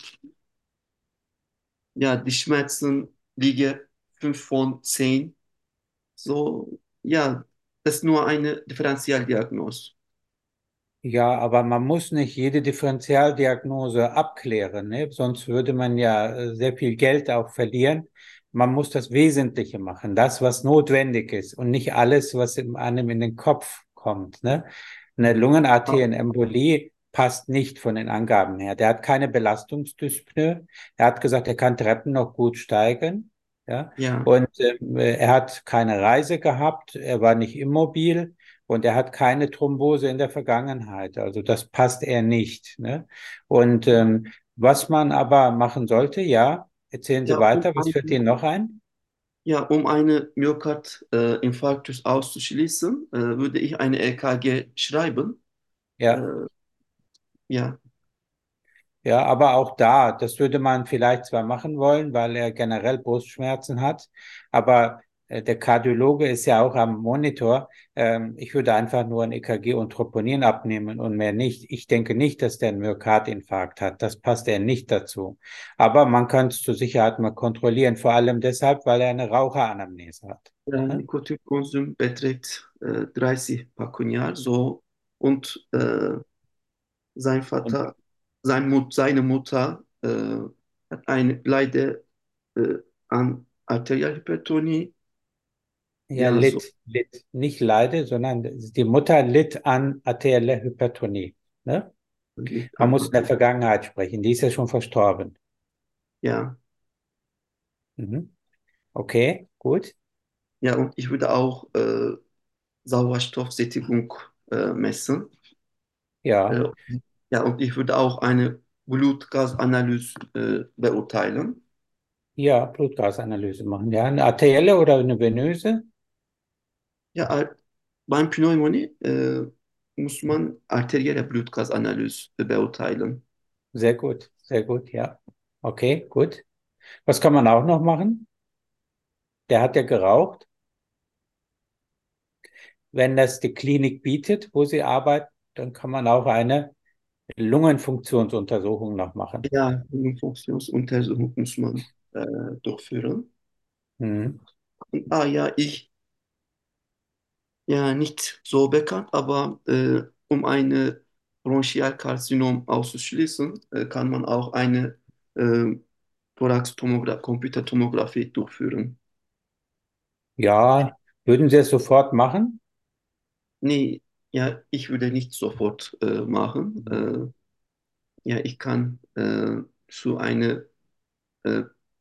Speaker 1: ja, die Schmerzen liegen fünf von zehn, so, ja, das ist nur eine Differentialdiagnose.
Speaker 2: Ja, aber man muss nicht jede Differentialdiagnose abklären, ne? Sonst würde man ja äh, sehr viel Geld auch verlieren. Man muss das Wesentliche machen, das, was notwendig ist und nicht alles, was in einem in den Kopf kommt, ne? Eine Lungenarterienembolie passt nicht von den Angaben her. Der hat keine Belastungsdyspnoe. Er hat gesagt, er kann Treppen noch gut steigen, ja.
Speaker 1: Ja,
Speaker 2: Und ähm, er hat keine Reise gehabt. Er war nicht immobil. Und er hat keine Thrombose in der Vergangenheit. Also das passt eher nicht. Ne? Und ähm, was man aber machen sollte, ja, erzählen Sie
Speaker 1: ja, um
Speaker 2: weiter, was fällt
Speaker 1: eine,
Speaker 2: Ihnen noch ein?
Speaker 1: ja, um eine Myokardinfarktus auszuschließen, äh, würde ich eine E K G schreiben. Äh,
Speaker 2: Ja.
Speaker 1: Ja,
Speaker 2: Ja, aber auch da, das würde man vielleicht zwar machen wollen, weil er generell Brustschmerzen hat, aber äh, der Kardiologe ist ja auch am Monitor. Ähm, ich würde einfach nur ein E K G und Troponin abnehmen und mehr nicht. Ich denke nicht, dass der einen Myokardinfarkt hat. Das passt er nicht dazu. Aber man kann es zur Sicherheit mal kontrollieren, vor allem deshalb, weil er eine Raucheranamnese hat.
Speaker 1: ja,
Speaker 2: Ne?
Speaker 1: Nikotinkonsum beträgt äh, dreißig Packungen Jahr, so und äh, sein
Speaker 2: Und
Speaker 1: Vater, sein Mut, seine Mutter äh, hat eine, leidet äh, an Arterialhypertonie.
Speaker 2: ja,
Speaker 1: Ja, so.
Speaker 2: litt, litt, nicht leide, sondern die Mutter litt an arterieller Hypertonie. Ne?
Speaker 1: Liegt
Speaker 2: Man
Speaker 1: an
Speaker 2: muss in der
Speaker 1: Arter-
Speaker 2: Vergangenheit sprechen. Die ist ja schon verstorben.
Speaker 1: Ja,
Speaker 2: Mhm. Okay, gut.
Speaker 1: ja, und ich würde auch äh, Sauerstoffsättigung äh, messen.
Speaker 2: Ja,
Speaker 1: Äh, ja, und ich würde auch eine Blutgasanalyse äh, beurteilen.
Speaker 2: ja, Blutgasanalyse machen. Ja, eine arterielle oder eine venöse?
Speaker 1: Ja, ar- beim Pneumonie äh, muss man arterielle Blutgasanalyse beurteilen.
Speaker 2: Sehr gut, sehr gut, ja. Okay, gut. Was kann man auch noch machen? Der hat ja geraucht. Wenn das die Klinik bietet, wo Sie arbeiten, dann kann man auch eine Lungenfunktionsuntersuchung noch machen.
Speaker 1: Ja, Lungenfunktionsuntersuchung muss man äh, durchführen.
Speaker 2: Mhm.
Speaker 1: Und, ah ja, ich, ja, nicht so bekannt, aber äh, um eine Bronchialkarzinom auszuschließen, äh, kann man auch eine äh, Thoraxtomogra Computertomographie durchführen.
Speaker 2: Ja, würden Sie es sofort machen?
Speaker 1: Nee, ja, ich würde nicht sofort äh, machen.
Speaker 2: Mhm.
Speaker 1: Äh, ja, ich kann äh, zu einer äh,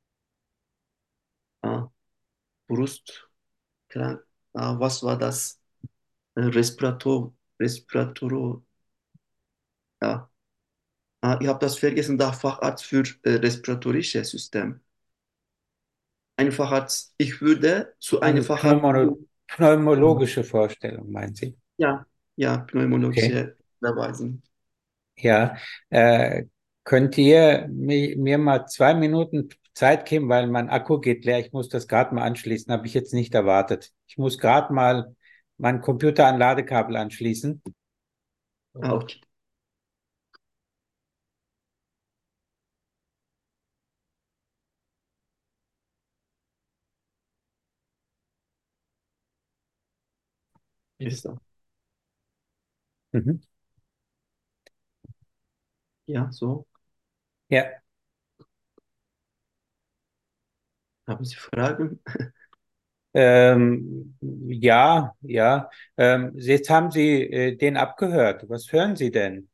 Speaker 1: ah, Brust, ah, was war das? Äh, Respirator, Respiratoro, ja. Ah, ich habe das vergessen, der Facharzt für äh, respiratorisches System. Ein Facharzt, ich würde zu einem
Speaker 2: Also
Speaker 1: Facharzt,
Speaker 2: Pneumono pneumologische Vorstellung, meinen Sie?
Speaker 1: ja, ja,
Speaker 2: Okay.
Speaker 1: pneumologische Verweisen.
Speaker 2: Ja, äh, könnt ihr mi mir mal zwei Minuten Zeit geben, weil mein Akku geht leer. Ich muss das gerade mal anschließen, habe ich jetzt nicht erwartet. Ich muss gerade mal meinen Computer an Ladekabel anschließen.
Speaker 1: Ah, okay,
Speaker 3: Bitte.
Speaker 1: ist so.
Speaker 2: Mhm.
Speaker 1: Ja, so.
Speaker 2: Ja,
Speaker 1: Haben Sie Fragen?
Speaker 2: ähm, ja, ja. Ähm, jetzt haben Sie äh, den abgehört. Was hören Sie denn?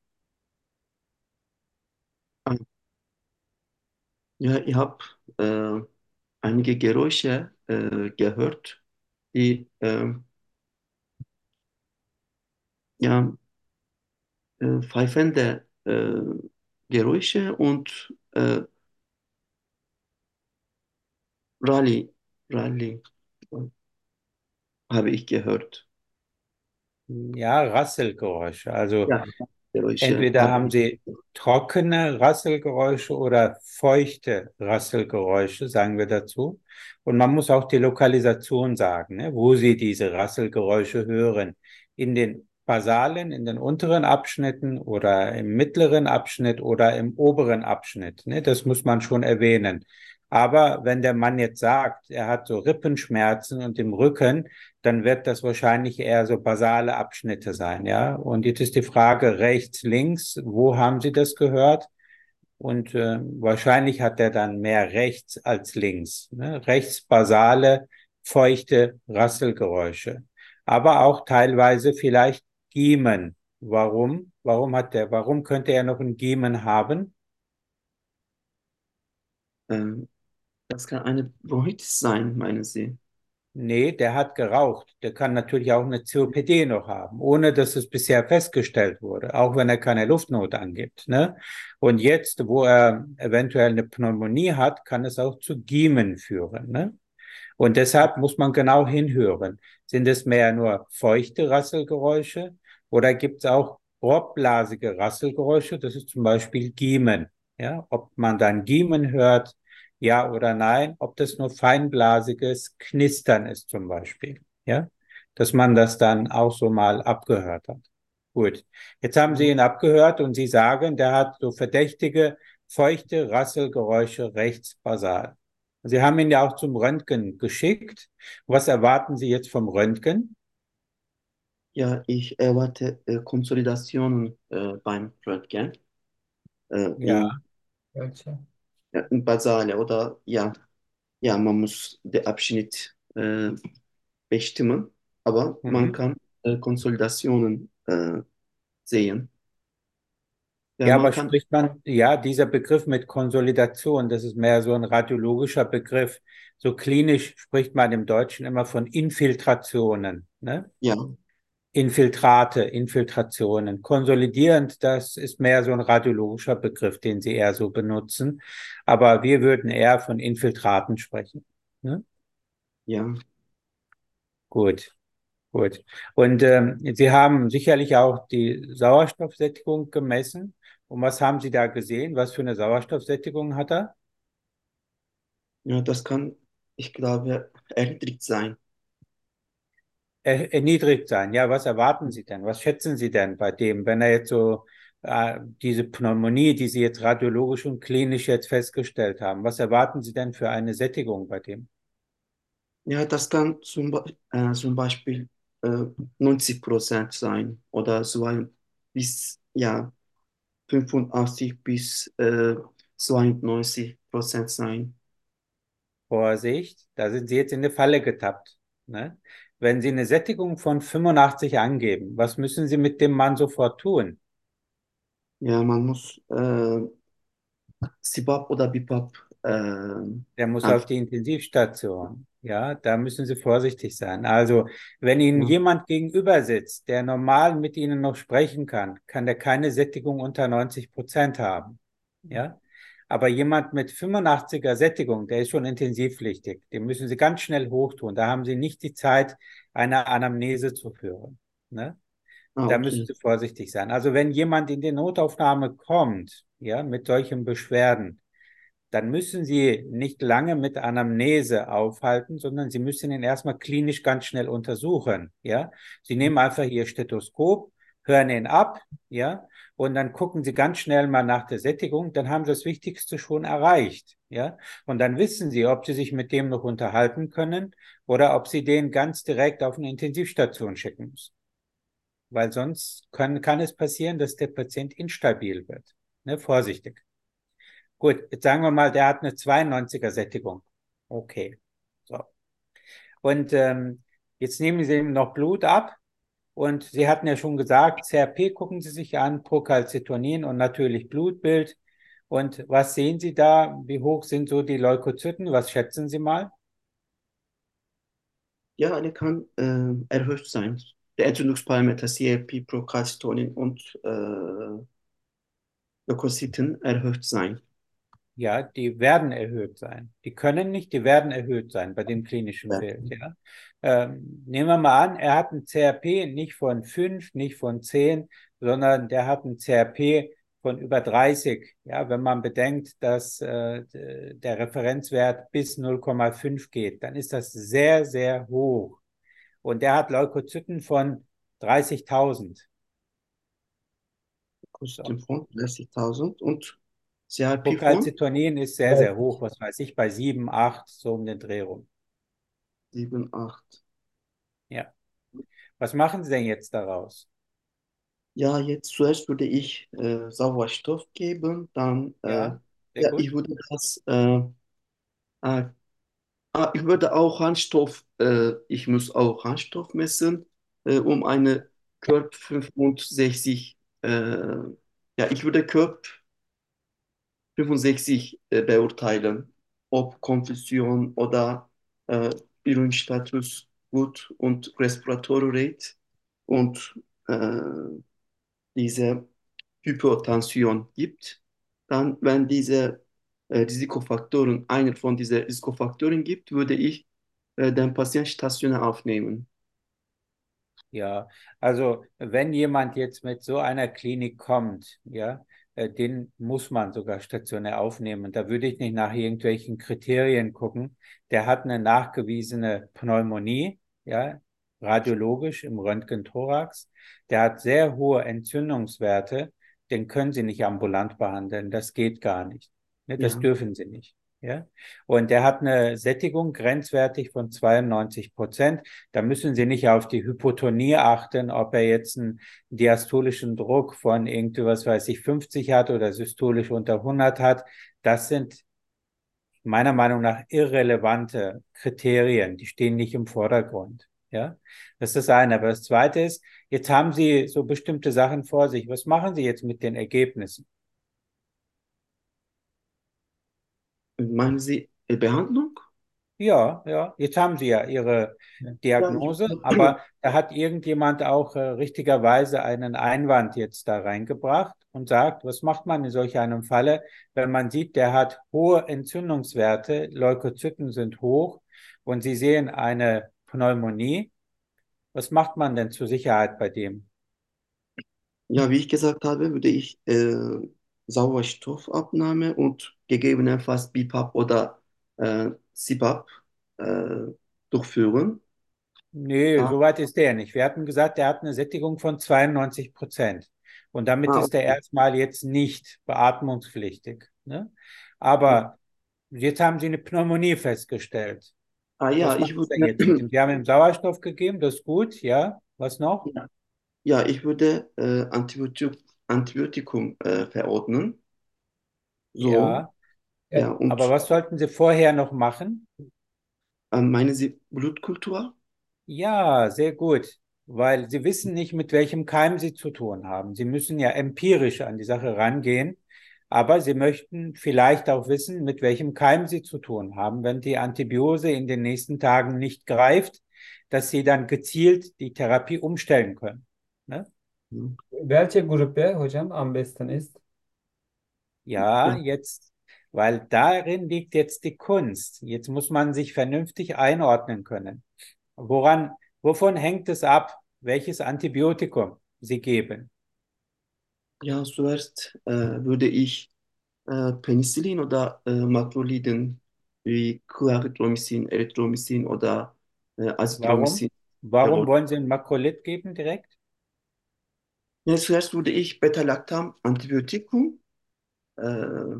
Speaker 1: Ah, ja, ich habe äh, einige Geräusche äh, gehört, die äh, ja, äh, pfeifende äh, Geräusche und äh, Rallye, Rallye äh, habe ich gehört.
Speaker 2: Ja, Rasselgeräusche. Also
Speaker 1: Ja, Geräusche
Speaker 2: entweder
Speaker 1: habe
Speaker 2: haben
Speaker 1: ich.
Speaker 2: Sie trockene Rasselgeräusche oder feuchte Rasselgeräusche, sagen wir dazu. Und man muss auch die Lokalisation sagen, ne, wo Sie diese Rasselgeräusche hören. In den basalen, in den unteren Abschnitten oder im mittleren Abschnitt oder im oberen Abschnitt. Ne, das muss man schon erwähnen. Aber wenn der Mann jetzt sagt, er hat so Rippenschmerzen und im Rücken, dann wird das wahrscheinlich eher so basale Abschnitte sein, ja. Und jetzt ist die Frage rechts, links, wo haben Sie das gehört? Und äh, wahrscheinlich hat er dann mehr rechts als links. Ne? Rechts basale, feuchte Rasselgeräusche. Aber auch teilweise vielleicht Giemen. Warum? Warum hat der, warum könnte er noch ein Giemen haben?
Speaker 1: Ähm, das kann eine Bronchitis sein, meinen Sie?
Speaker 2: Nee, der hat geraucht. Der kann natürlich auch eine C O P D noch haben, ohne dass es bisher festgestellt wurde, auch wenn er keine Luftnot angibt. Ne? Und jetzt, wo er eventuell eine Pneumonie hat, kann es auch zu Giemen führen. Ne? Und deshalb muss man genau hinhören. Sind es mehr nur feuchte Rasselgeräusche oder gibt es auch grobblasige Rasselgeräusche, das ist zum Beispiel Giemen. Ja, ob man dann Giemen hört, ja oder nein, ob das nur feinblasiges Knistern ist zum Beispiel. Ja, dass man das dann auch so mal abgehört hat. Gut, jetzt haben Sie ihn abgehört und Sie sagen, der hat so verdächtige, feuchte Rasselgeräusche rechts basal. Sie haben ihn ja auch zum Röntgen geschickt. Was erwarten Sie jetzt vom Röntgen?
Speaker 1: Ja, ich erwarte äh, Konsolidationen äh, beim Röntgen äh,
Speaker 2: Ja,
Speaker 1: in,
Speaker 3: Gerçi.
Speaker 1: ja, in Basale oder ja, ja, man muss den Abschnitt äh, bestimmen, aber man
Speaker 2: mhm.
Speaker 1: kann äh, Konsolidationen äh, sehen. Ja,
Speaker 2: Ja,
Speaker 1: man
Speaker 2: aber
Speaker 1: kann,
Speaker 2: spricht man, ja, dieser Begriff mit Konsolidation, das ist mehr so ein radiologischer Begriff. So klinisch spricht man im Deutschen immer von Infiltrationen, ne?
Speaker 1: ja,
Speaker 2: Infiltrate, Infiltrationen. Konsolidierend, das ist mehr so ein radiologischer Begriff, den Sie eher so benutzen. Aber wir würden eher von Infiltraten sprechen. Ne?
Speaker 1: ja,
Speaker 2: Gut, gut. Und ähm, Sie haben sicherlich auch die Sauerstoffsättigung gemessen. Und was haben Sie da gesehen? Was für eine Sauerstoffsättigung hat er?
Speaker 1: ja, das kann, ich glaube, erniedrigt sein.
Speaker 2: Er, erniedrigt sein. Ja, was erwarten Sie denn? Was schätzen Sie denn bei dem, wenn er jetzt so äh, diese Pneumonie, die Sie jetzt radiologisch und klinisch jetzt festgestellt haben, was erwarten Sie denn für eine Sättigung bei dem?
Speaker 1: Ja, das kann zum, Be- äh, zum Beispiel äh, neunzig Prozent sein oder zwei bis ja, fünfundachtzig bis äh, zweiundneunzig Prozent sein.
Speaker 2: Vorsicht, da sind Sie jetzt in eine Falle getappt. Ne? Wenn Sie eine Sättigung von fünfundachtzig angeben, was müssen Sie mit dem Mann sofort tun?
Speaker 1: Ja, man muss äh, C PAP oder B PAP äh,
Speaker 2: Der muss auf
Speaker 1: anfangen.
Speaker 2: die Intensivstation. Ja, da müssen Sie vorsichtig sein. Also, wenn Ihnen
Speaker 1: Ja.
Speaker 2: jemand gegenüber sitzt, der normal mit Ihnen noch sprechen kann, kann der keine Sättigung unter neunzig Prozent haben. Ja, aber jemand mit fünfundachtziger Sättigung, der ist schon intensivpflichtig. Den müssen Sie ganz schnell hochtun. Da haben Sie nicht die Zeit, eine Anamnese zu führen. Ne?
Speaker 1: Ah,
Speaker 2: Da müssen
Speaker 1: okay.
Speaker 2: Sie vorsichtig sein. Also, wenn jemand in die Notaufnahme kommt, ja, mit solchen Beschwerden, dann müssen Sie nicht lange mit Anamnese aufhalten, sondern Sie müssen ihn erstmal klinisch ganz schnell untersuchen. Ja, Sie nehmen einfach Ihr Stethoskop, hören ihn ab, ja, und dann gucken Sie ganz schnell mal nach der Sättigung. Dann haben Sie das Wichtigste schon erreicht. Ja, und dann wissen Sie, ob Sie sich mit dem noch unterhalten können oder ob Sie den ganz direkt auf eine Intensivstation schicken müssen. Weil sonst kann, kann es passieren, dass der Patient instabil wird. Ne, vorsichtig. Gut, jetzt sagen wir mal, der hat eine zweiundneunziger Sättigung. Okay. So. Und ähm, jetzt nehmen Sie ihm noch Blut ab. Und Sie hatten ja schon gesagt, C R P gucken Sie sich an, Procalcitonin und natürlich Blutbild. Und was sehen Sie da? Wie hoch sind so die Leukozyten? Was schätzen Sie mal?
Speaker 1: Ja, eine kann äh, erhöht sein. Der Entzündungsparameter C R P, Procalcitonin und äh, Leukozyten erhöht sein.
Speaker 2: Ja, die werden erhöht sein. Die können nicht, die werden erhöht sein bei dem klinischen
Speaker 1: Ja.
Speaker 2: Bild. Ja. Ähm, nehmen wir mal an, er hat ein C R P nicht von fünf, nicht von zehn, sondern der hat ein C R P von über dreißig. Ja, wenn man bedenkt, dass äh, der Referenzwert bis null Komma fünf geht, dann ist das sehr, sehr hoch. Und der hat Leukozyten von dreißigtausend. So.
Speaker 1: Kosten von dreißigtausend und C R P von
Speaker 2: Procalcitonin ist sehr, sehr hoch, was weiß ich, bei sieben, acht, so um den Dreh rum.
Speaker 1: sieben, acht.
Speaker 2: Ja. Was machen Sie denn jetzt daraus?
Speaker 1: Ja, jetzt zuerst würde ich äh, Sauerstoff geben, dann äh,
Speaker 2: Ja, sehr
Speaker 1: ja, ich
Speaker 2: gut.
Speaker 1: würde das äh, äh, ah, ich würde auch Harnstoff, äh, ich muss auch Harnstoff messen, äh, um eine Körp fünfundsechzig, äh, ja, ich würde Körp fünfundsechzig äh, beurteilen, ob Konfusion oder äh, Ironstatus gut und Respiratory Rate und äh, diese Hypertension gibt. Dann, wenn diese äh, Risikofaktoren, einer von diesen Risikofaktoren gibt, würde ich äh, den Patienten stationär aufnehmen.
Speaker 2: Ja, also wenn jemand jetzt mit so einer Klinik kommt, ja, äh, den muss man sogar stationär aufnehmen. Da würde ich nicht nach irgendwelchen Kriterien gucken. Der hat eine nachgewiesene Pneumonie, ja, radiologisch im Röntgen-Thorax. Der hat sehr hohe Entzündungswerte. Den können Sie nicht ambulant behandeln. Das geht gar nicht. Ne, das
Speaker 1: Ja,
Speaker 2: dürfen Sie nicht. Ja, und der hat eine Sättigung grenzwertig von zweiundneunzig Prozent. Da müssen Sie nicht auf die Hypotonie achten, ob er jetzt einen diastolischen Druck von irgendwie, was weiß ich, fünfzig hat oder systolisch unter hundert hat. Das sind meiner Meinung nach irrelevante Kriterien. Die stehen nicht im Vordergrund. Ja, das ist das eine. Aber das zweite ist, jetzt haben Sie so bestimmte Sachen vor sich. Was machen Sie jetzt mit den Ergebnissen?
Speaker 1: meinen Sie äh, Behandlung?
Speaker 2: Ja, ja, jetzt haben Sie ja Ihre
Speaker 3: Ja.
Speaker 1: Ja, ich,
Speaker 2: Diagnose, aber da hat irgendjemand auch äh, richtigerweise einen Einwand jetzt da reingebracht und sagt, was macht man in solch einem Falle, wenn man sieht, der hat hohe Entzündungswerte, Leukozyten sind hoch und Sie sehen eine Pneumonie. Was macht man denn zur Sicherheit bei dem?
Speaker 1: ja, wie ich gesagt habe, würde ich äh, Sauerstoffabnahme und gegebenenfalls B PAP oder äh, C PAP äh, durchführen.
Speaker 2: Nee,
Speaker 1: Ah,
Speaker 2: so weit ist der nicht. Wir hatten gesagt, der hat eine Sättigung von zweiundneunzig Prozent. Und damit
Speaker 1: ah,
Speaker 2: ist er
Speaker 1: okay.
Speaker 2: erstmal jetzt nicht beatmungspflichtig. Ne?
Speaker 1: Ja.
Speaker 2: Aber jetzt haben Sie eine Pneumonie festgestellt.
Speaker 1: Ah, ja,
Speaker 2: Was
Speaker 1: ich
Speaker 2: machen
Speaker 1: würde,
Speaker 2: Sie jetzt mit dem? Sie haben ihm Sauerstoff gegeben, das ist gut, ja. Was noch?
Speaker 1: ja, ja, ich würde äh, Antibiotik, Antibiotikum äh, verordnen. So,
Speaker 2: Ja. Äh,
Speaker 1: ja,
Speaker 2: aber
Speaker 1: und
Speaker 2: was sollten Sie vorher noch machen?
Speaker 1: äh, meinen Sie Blutkultur?
Speaker 2: Ja, sehr gut, weil Sie wissen nicht, mit welchem Keim Sie zu tun haben. Sie müssen ja empirisch an die Sache rangehen, aber Sie möchten vielleicht auch wissen, mit welchem Keim Sie zu tun haben, wenn die Antibiose in den nächsten Tagen nicht greift, dass Sie dann gezielt die Therapie umstellen können. Ne?
Speaker 1: Ja,
Speaker 3: Welche Gruppe hocam am besten ist?
Speaker 2: Ja,
Speaker 1: ja,
Speaker 2: jetzt, weil darin liegt jetzt die Kunst. Jetzt muss man sich vernünftig einordnen können. Woran, wovon hängt es ab, welches Antibiotikum Sie geben?
Speaker 1: ja, zuerst äh, würde ich äh, Penicillin oder äh, Makroliden wie Clarithromycin, Erythromycin oder äh,
Speaker 2: Warum?
Speaker 1: Azithromycin
Speaker 2: Warum
Speaker 1: verordnen.
Speaker 2: wollen Sie ein Makrolit geben direkt?
Speaker 1: Ja, zuerst würde ich Beta-Lactam Antibiotikum, äh,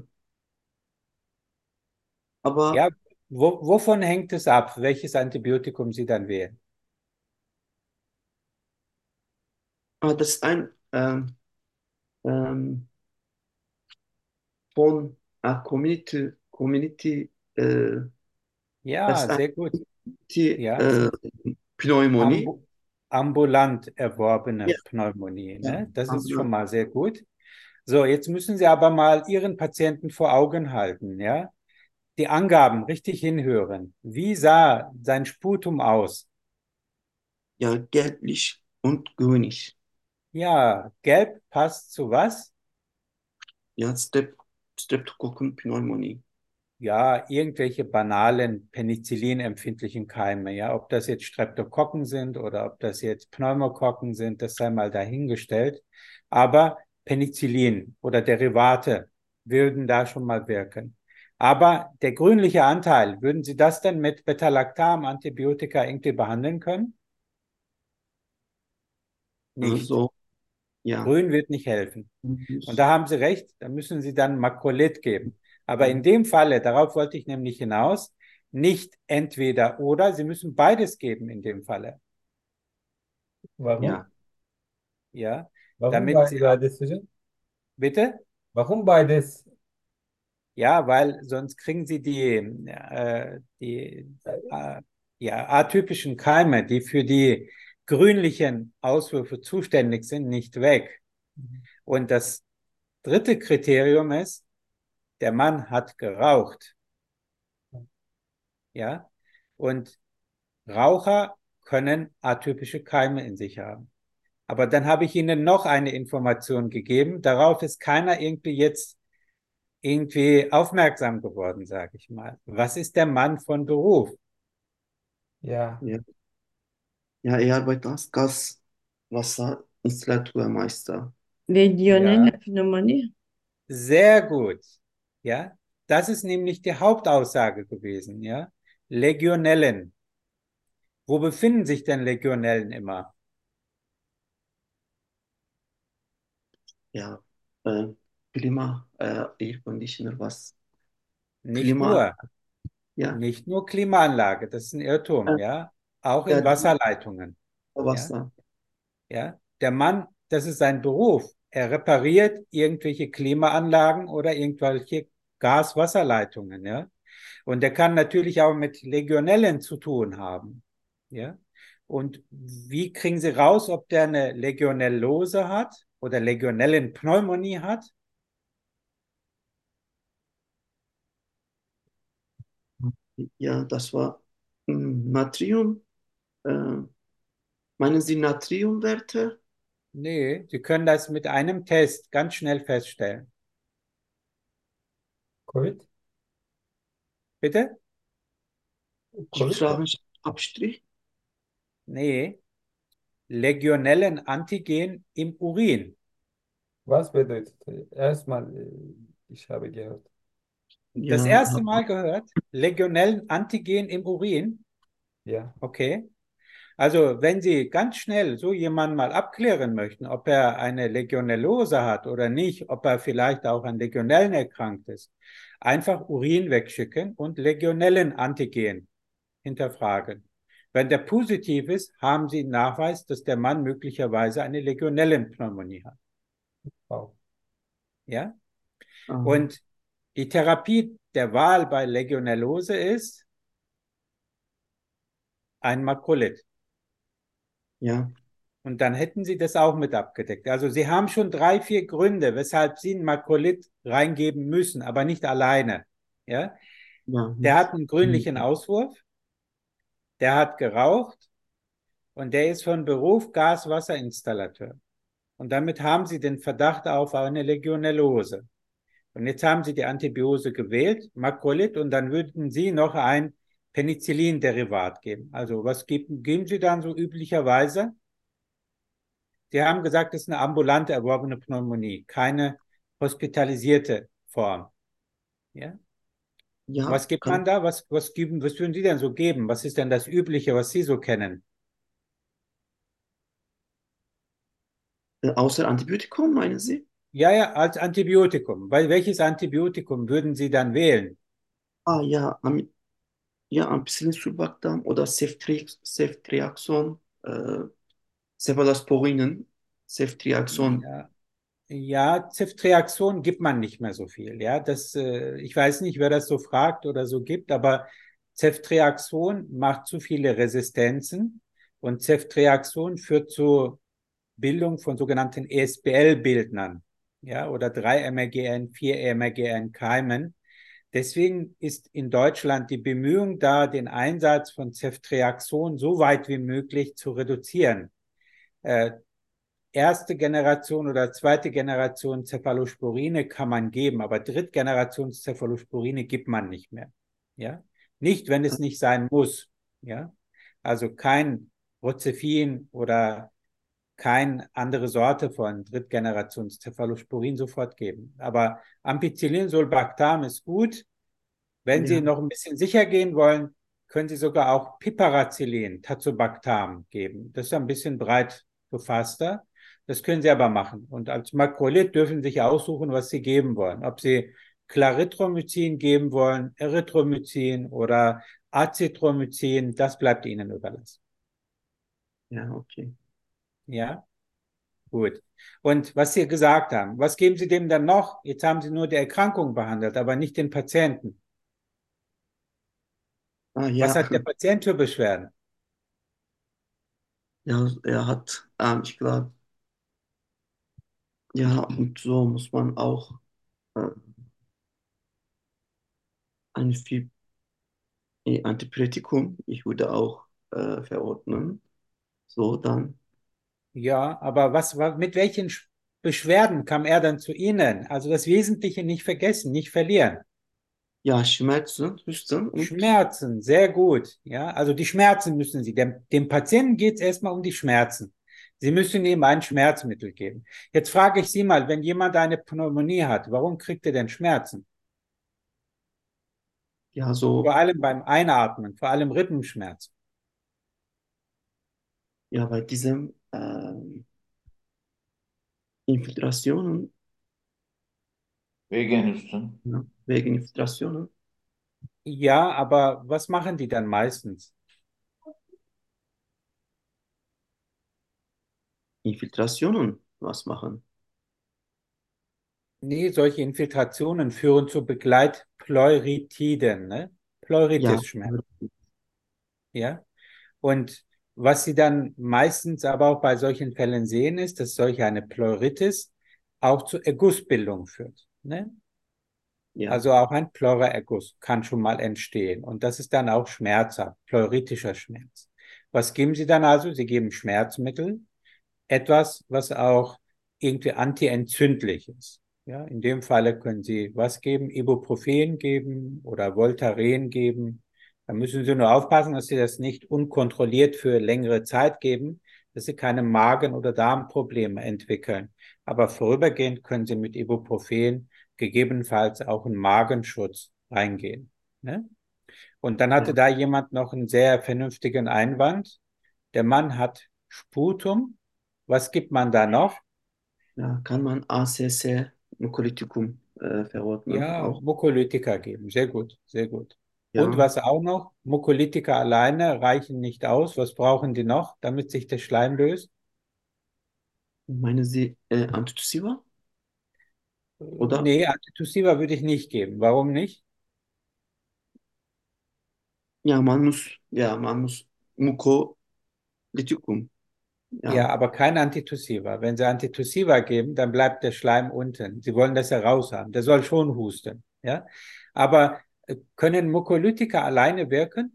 Speaker 1: aber
Speaker 2: Ja, wo, wovon hängt es ab, welches Antibiotikum Sie dann wählen?
Speaker 1: ah, das ist ein ähm, ähm, von äh, Community, Community äh, das
Speaker 2: Ja,
Speaker 1: ist ein
Speaker 2: sehr gut.
Speaker 1: Community,
Speaker 2: Ja,
Speaker 1: äh, Pneumonie.
Speaker 2: Ambu ambulant erworbene
Speaker 1: Ja,
Speaker 2: Pneumonie,
Speaker 1: ja,
Speaker 2: ne? Das ist schon
Speaker 1: ambulant.
Speaker 2: mal sehr gut. So, jetzt müssen Sie aber mal Ihren Patienten vor Augen halten, ja? Die Angaben richtig hinhören. Wie sah sein Sputum aus?
Speaker 1: Ja, gelblich und grünlich.
Speaker 2: Ja, gelb passt zu was?
Speaker 1: Ja, Strep Streptokokkenpneumonie.
Speaker 2: Ja, irgendwelche banalen penicillinempfindlichen Keime, ja, ob das jetzt Streptokokken sind oder ob das jetzt Pneumokokken sind, das sei mal dahingestellt. Aber Penicillin oder Derivate würden da schon mal wirken. Aber der grünliche Anteil, würden Sie das denn mit Beta-Lactam, Antibiotika irgendwie behandeln können? Nicht.
Speaker 1: Also, ja.
Speaker 2: Grün wird nicht helfen. Und
Speaker 1: Mhm.
Speaker 2: da haben Sie recht, da müssen Sie dann Makrolit geben. Aber in dem Falle, darauf wollte ich nämlich hinaus, nicht entweder oder, Sie müssen beides geben in dem Falle.
Speaker 3: Warum?
Speaker 1: Ja,
Speaker 2: Ja,
Speaker 3: Warum
Speaker 2: damit
Speaker 3: beide,
Speaker 2: Sie,
Speaker 3: beides hocam?
Speaker 2: bitte?
Speaker 3: Warum beides?
Speaker 2: Ja, weil sonst kriegen Sie die, äh, die äh, ja, atypischen Keime, die für die grünlichen Auswürfe zuständig sind, nicht weg. Und das dritte Kriterium ist, der Mann hat geraucht. Ja, und Raucher können atypische Keime in sich haben. Aber dann habe ich Ihnen noch eine Information gegeben. Darauf ist keiner irgendwie jetzt irgendwie aufmerksam geworden, sage ich mal. Was ist der Mann von Beruf?
Speaker 3: Ja.
Speaker 1: ja. Ja, er arbeitet als Gas, Wasserinstallateurmeister.
Speaker 5: Legionella
Speaker 2: Ja,
Speaker 5: Pneumonie.
Speaker 2: sehr gut. Ja, das ist nämlich die Hauptaussage gewesen. Ja, Legionellen. Wo befinden sich denn Legionellen immer?
Speaker 1: Ja, äh, Klima, äh, Air Conditioner, was?
Speaker 2: Nicht
Speaker 1: Klima,
Speaker 2: nur,
Speaker 1: ja,
Speaker 2: nicht nur Klimaanlage, das ist ein Irrtum.
Speaker 1: äh,
Speaker 2: Ja, auch
Speaker 1: ja,
Speaker 2: in
Speaker 1: die
Speaker 2: Wasserleitungen. Ja.
Speaker 1: Wasser.
Speaker 2: Ja, der Mann, das ist sein Beruf. Er repariert irgendwelche Klimaanlagen oder irgendwelche Gas-Wasserleitungen, ja. Und er kann natürlich auch mit Legionellen zu tun haben, ja. Und wie kriegen Sie raus, ob der eine Legionellose hat oder Legionellenpneumonie hat?
Speaker 1: Ja, das war mm, Natrium. Äh, meinen Sie Natriumwerte?
Speaker 2: Nee, Sie können das mit einem Test ganz schnell feststellen.
Speaker 3: Covid?
Speaker 2: Bitte?
Speaker 3: Covid?
Speaker 1: Giftschrabenabstrich?
Speaker 2: Nee, Legionellenantigen im Urin.
Speaker 3: Was bedeutet? Erstmal, äh, ich habe gehört.
Speaker 2: Das
Speaker 1: Ja,
Speaker 2: erste Mal gehört, Legionellenantigen im Urin.
Speaker 3: Ja.
Speaker 2: Okay. Also, wenn Sie ganz schnell so jemanden mal abklären möchten, ob er eine Legionellose hat oder nicht, ob er vielleicht auch an Legionellen erkrankt ist, einfach Urin wegschicken und Legionellenantigen hinterfragen. Wenn der positiv ist, haben Sie einen Nachweis, dass der Mann möglicherweise eine Legionellenpneumonie hat.
Speaker 3: Wow.
Speaker 2: Ja?
Speaker 1: ah,
Speaker 2: Und die Therapie der Wahl bei Legionellose ist ein Makrolit.
Speaker 1: ja,
Speaker 2: Und dann hätten Sie das auch mit abgedeckt. Also Sie haben schon drei, vier Gründe, weshalb Sie ein Makrolit reingeben müssen, aber nicht alleine. Ja?
Speaker 1: ja,
Speaker 2: Der
Speaker 1: nicht.
Speaker 2: hat einen grünlichen Auswurf, der hat geraucht und der ist von Beruf Gaswasserinstallateur. Und damit haben Sie den Verdacht auf eine Legionellose. Und jetzt haben Sie die Antibiose gewählt, Makrolit, und dann würden Sie noch ein Penicillin-Derivat geben. Also was geben, geben Sie dann so üblicherweise? Sie haben gesagt, es ist eine ambulante erworbene Pneumonie, keine hospitalisierte Form. Ja?
Speaker 1: Ja,
Speaker 2: Was gibt
Speaker 1: kann,
Speaker 2: man da? Was, was, geben, was würden Sie denn so geben? Was ist denn das Übliche, was Sie so kennen?
Speaker 1: äh, außer Antibiotikum, meinen Sie?
Speaker 2: Ja, ja, als Antibiotikum. Weil welches Antibiotikum würden Sie dann wählen?
Speaker 1: Ah, ja, am, ja, Ampicillin-Sulbactam oder Ceftrix- Ceftriaxon, äh, Cephalosporinen, Ceftriaxon.
Speaker 2: Ja, ja, Ceftriaxon gibt man nicht mehr so viel. Ja, das, äh, ich weiß nicht, wer das so fragt oder so gibt, aber Ceftriaxon macht zu viele Resistenzen und Ceftriaxon führt zu Bildung von sogenannten E S B L-Bildnern, ja, oder drei M R G N, vier M R G N-Keimen. Deswegen ist in Deutschland die Bemühung da, den Einsatz von Ceftriaxon so weit wie möglich zu reduzieren. Äh, erste Generation oder zweite Generation Cephalosporine kann man geben, aber Drittgeneration Cephalosporine gibt man nicht mehr. Ja, nicht, wenn es nicht sein muss. Ja, also kein Rozefin oder keine andere Sorte von Drittgenerations Cephalosporin sofort geben. Aber Ampicillin Sulbactam ist gut. Wenn Sie
Speaker 1: Ja,
Speaker 2: noch ein bisschen sicher gehen wollen, können Sie sogar auch Piperacillin, Tazobactam geben. Das ist ein bisschen breit gefasster. Das können Sie aber machen. Und als Makrolit dürfen Sie sich aussuchen, was Sie geben wollen. Ob Sie Clarithromycin geben wollen, Erythromycin oder Azithromycin, das bleibt Ihnen überlassen.
Speaker 1: ja, okay.
Speaker 2: Ja, gut. Und was Sie gesagt haben, was geben Sie dem dann noch? Jetzt haben Sie nur die Erkrankung behandelt, aber nicht den Patienten.
Speaker 1: Ah,
Speaker 2: Was
Speaker 1: ja,
Speaker 2: hat der Patient für Beschwerden?
Speaker 1: ja, er hat, ähm, ich glaube, ja, und so muss man auch äh, ein Fi- äh, Antipyretikum, ich würde auch äh, verordnen. So, dann,
Speaker 2: Ja, aber was, was, mit welchen Beschwerden kam er dann zu Ihnen? Also das Wesentliche nicht vergessen, nicht verlieren.
Speaker 1: ja, Schmerzen, Husten und,
Speaker 2: Schmerzen, sehr gut. Ja, also die Schmerzen müssen Sie. Dem, dem Patienten geht es erstmal um die Schmerzen. Sie müssen ihm ein Schmerzmittel geben. Jetzt frage ich Sie mal, wenn jemand eine Pneumonie hat, warum kriegt er denn Schmerzen?
Speaker 1: Ja, so,
Speaker 2: Vor allem beim Einatmen, vor allem Rippenschmerzen.
Speaker 1: ja, bei diesem ähm, Infiltrationen,
Speaker 8: Wegen Husten.
Speaker 1: ja, wegen Infiltrationen,
Speaker 2: Ja, aber was machen die dann meistens?
Speaker 1: Infiltrationen was machen.
Speaker 2: Nee, solche Infiltrationen führen zu Begleitpleurithiden, ne?
Speaker 1: Ja,
Speaker 2: Pleuritisschmerzen, ja. Und was Sie dann meistens aber auch bei solchen Fällen sehen, ist, dass solch eine Pleuritis auch zu Ergussbildung führt, ne?
Speaker 1: ja,
Speaker 2: Also auch ein Pleuraerguss kann schon mal entstehen. Und das ist dann auch schmerzhaft, pleuritischer Schmerz. Was geben Sie dann also? Sie geben Schmerzmittel, etwas, was auch irgendwie antientzündlich ist. Ja, in dem Falle können Sie was geben? Ibuprofen geben oder Voltaren geben. Da müssen Sie nur aufpassen, dass Sie das nicht unkontrolliert für längere Zeit geben, dass Sie keine Magen- oder Darmprobleme entwickeln. Aber vorübergehend können Sie mit Ibuprofen gegebenenfalls auch einen Magenschutz reingehen. Ne? Und dann hatte
Speaker 1: ja,
Speaker 2: da jemand noch einen sehr vernünftigen Einwand. Der Mann hat Sputum. Was gibt man da noch?
Speaker 1: ja, kann man A C C Mucolyticum äh, verordnen
Speaker 2: Ja,
Speaker 1: auch.
Speaker 2: Mucolytika geben. Sehr gut, sehr gut. Und
Speaker 1: Ja,
Speaker 2: was auch noch? Mucolytika alleine reichen nicht aus. Was brauchen die noch, damit sich der Schleim löst?
Speaker 1: meinen Sie äh, Antitussiva?
Speaker 2: Äh,
Speaker 1: Oder?
Speaker 2: Nee, Antitussiva würde ich nicht geben. Warum nicht?
Speaker 1: Ja, man muss, ja, man muss Mucolyticum,
Speaker 2: Ja,
Speaker 1: ja.
Speaker 2: aber kein Antitussiva. Wenn Sie Antitussiva geben, dann bleibt der Schleim unten. Sie wollen das heraus haben. Der soll schon husten. Ja, aber äh, können Mucolytika alleine wirken?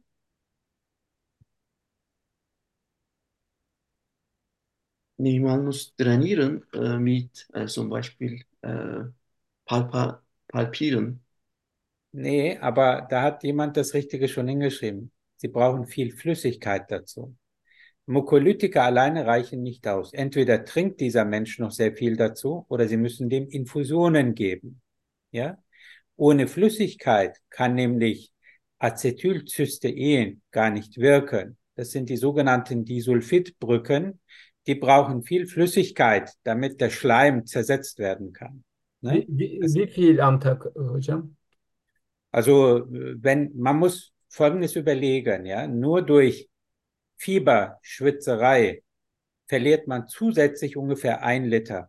Speaker 1: Nee, man muss trainieren äh, mit äh, zum Beispiel äh, Palpa, Palpieren.
Speaker 2: Nee, aber da hat jemand das Richtige schon hingeschrieben. Sie brauchen viel Flüssigkeit dazu. Mukolytika alleine reichen nicht aus. Entweder trinkt dieser Mensch noch sehr viel dazu oder Sie müssen dem Infusionen geben. Ja? Ohne Flüssigkeit kann nämlich Acetylcystein gar nicht wirken. Das sind die sogenannten Disulfidbrücken. Die brauchen viel Flüssigkeit, damit der Schleim zersetzt werden kann.
Speaker 3: Wie,
Speaker 2: Ne?
Speaker 3: wie,
Speaker 2: Das
Speaker 3: wie viel am Tag, hocam?
Speaker 2: Also, wenn, man muss Folgendes überlegen, ja, nur durch Fieber, Schwitzerei verliert man zusätzlich ungefähr ein Liter.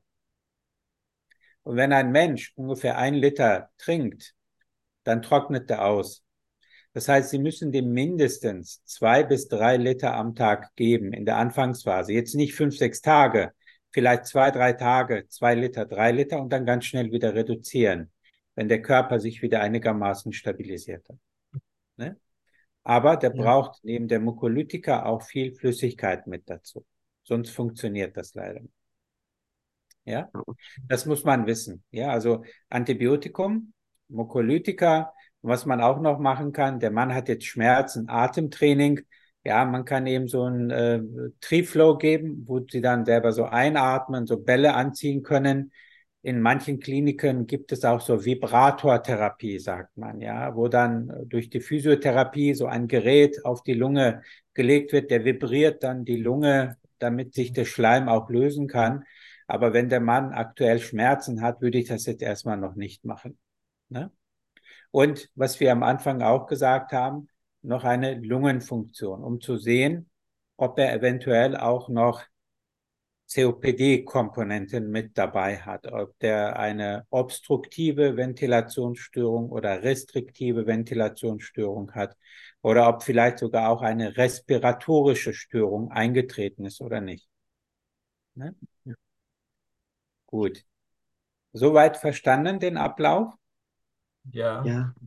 Speaker 2: Und wenn ein Mensch ungefähr ein Liter trinkt, dann trocknet er aus. Das heißt, Sie müssen dem mindestens zwei bis drei Liter am Tag geben in der Anfangsphase. Jetzt nicht fünf, sechs Tage, vielleicht zwei, drei Tage, zwei Liter, drei Liter und dann ganz schnell wieder reduzieren, wenn der Körper sich wieder einigermaßen stabilisiert hat. Ne? Aber der
Speaker 1: Ja,
Speaker 2: braucht neben der Mukolytika auch viel Flüssigkeit mit dazu. Sonst funktioniert das leider nicht. Ja, das muss man wissen. Ja, also Antibiotikum, Mukolytika. Was man auch noch machen kann, der Mann hat jetzt Schmerzen, Atemtraining. Ja, man kann eben so ein äh, Triflow geben, wo sie dann selber so einatmen, so Bälle anziehen können. In manchen Kliniken gibt es auch so Vibratortherapie, sagt man, ja, wo dann äh, durch die Physiotherapie so ein Gerät auf die Lunge gelegt wird, der vibriert dann die Lunge, damit sich der Schleim auch lösen kann. Aber wenn der Mann aktuell Schmerzen hat, würde ich das jetzt erstmal noch nicht machen. Ne? Und was wir am Anfang auch gesagt haben, noch eine Lungenfunktion, um zu sehen, ob er eventuell auch noch C O P D-Komponenten mit dabei hat, ob der eine obstruktive Ventilationsstörung oder restriktive Ventilationsstörung hat oder ob vielleicht sogar auch eine respiratorische Störung eingetreten ist oder nicht. Ne?
Speaker 1: ja,
Speaker 2: Gut. Soweit verstanden den Ablauf?
Speaker 3: Ja.
Speaker 1: ja.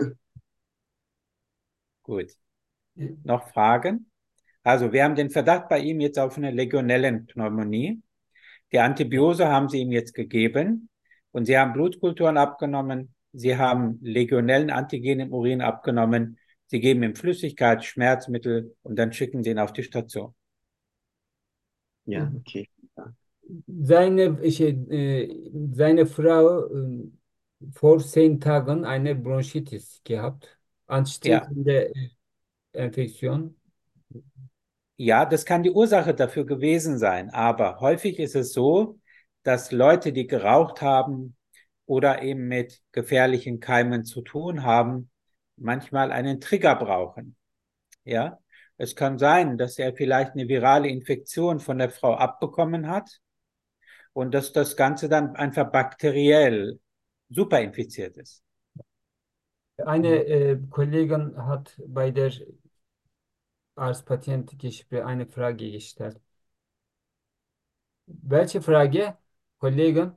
Speaker 2: Gut. Noch Fragen? Also, wir haben den Verdacht bei ihm jetzt auf eine Legionellenpneumonie. Die Antibiose haben Sie ihm jetzt gegeben und Sie haben Blutkulturen abgenommen. Sie haben Legionellenantigen im Urin abgenommen. Sie geben ihm Flüssigkeit, Schmerzmittel und dann schicken Sie ihn auf die Station.
Speaker 1: Ja, okay. Ja.
Speaker 3: Seine, şey, äh, seine Frau äh, vor zehn Tagen eine Bronchitis gehabt,
Speaker 2: Ja,
Speaker 3: ansteckende äh, Infektion.
Speaker 2: ja, das kann die Ursache dafür gewesen sein. Aber häufig ist es so, dass Leute, die geraucht haben oder eben mit gefährlichen Keimen zu tun haben, manchmal einen Trigger brauchen. Ja, es kann sein, dass er vielleicht eine virale Infektion von der Frau abbekommen hat und dass das Ganze dann einfach bakteriell superinfiziert ist.
Speaker 3: Eine äh, Kollegin hat bei der Arzt-Patient-Gespräch eine Frage gestellt. Welche Frage, Kollegin?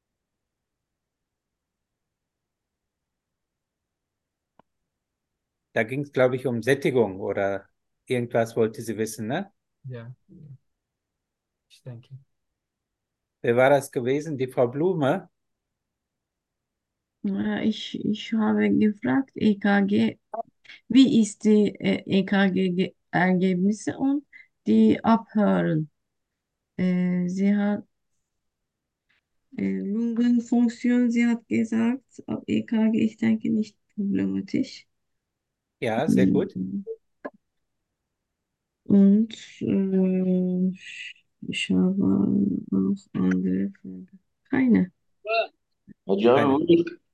Speaker 2: Da ging es, glaube ich, um Sättigung oder irgendwas wollte sie wissen, ne?
Speaker 3: Ja, ich denke.
Speaker 2: Wer war das gewesen? Die Frau Blume?
Speaker 5: Ja, ich, ich habe gefragt, E K G, wie ist die äh, E K G-Ergebnisse und die Abhören? Äh, sie hat äh, Lungenfunktion, sie hat gesagt, ab E K G, ich denke nicht problematisch.
Speaker 2: Ja, sehr gut.
Speaker 5: Mhm. Und äh, ich habe auch andere Fragen. Keine.
Speaker 1: Hacı abi
Speaker 2: Keine.
Speaker 1: buyur.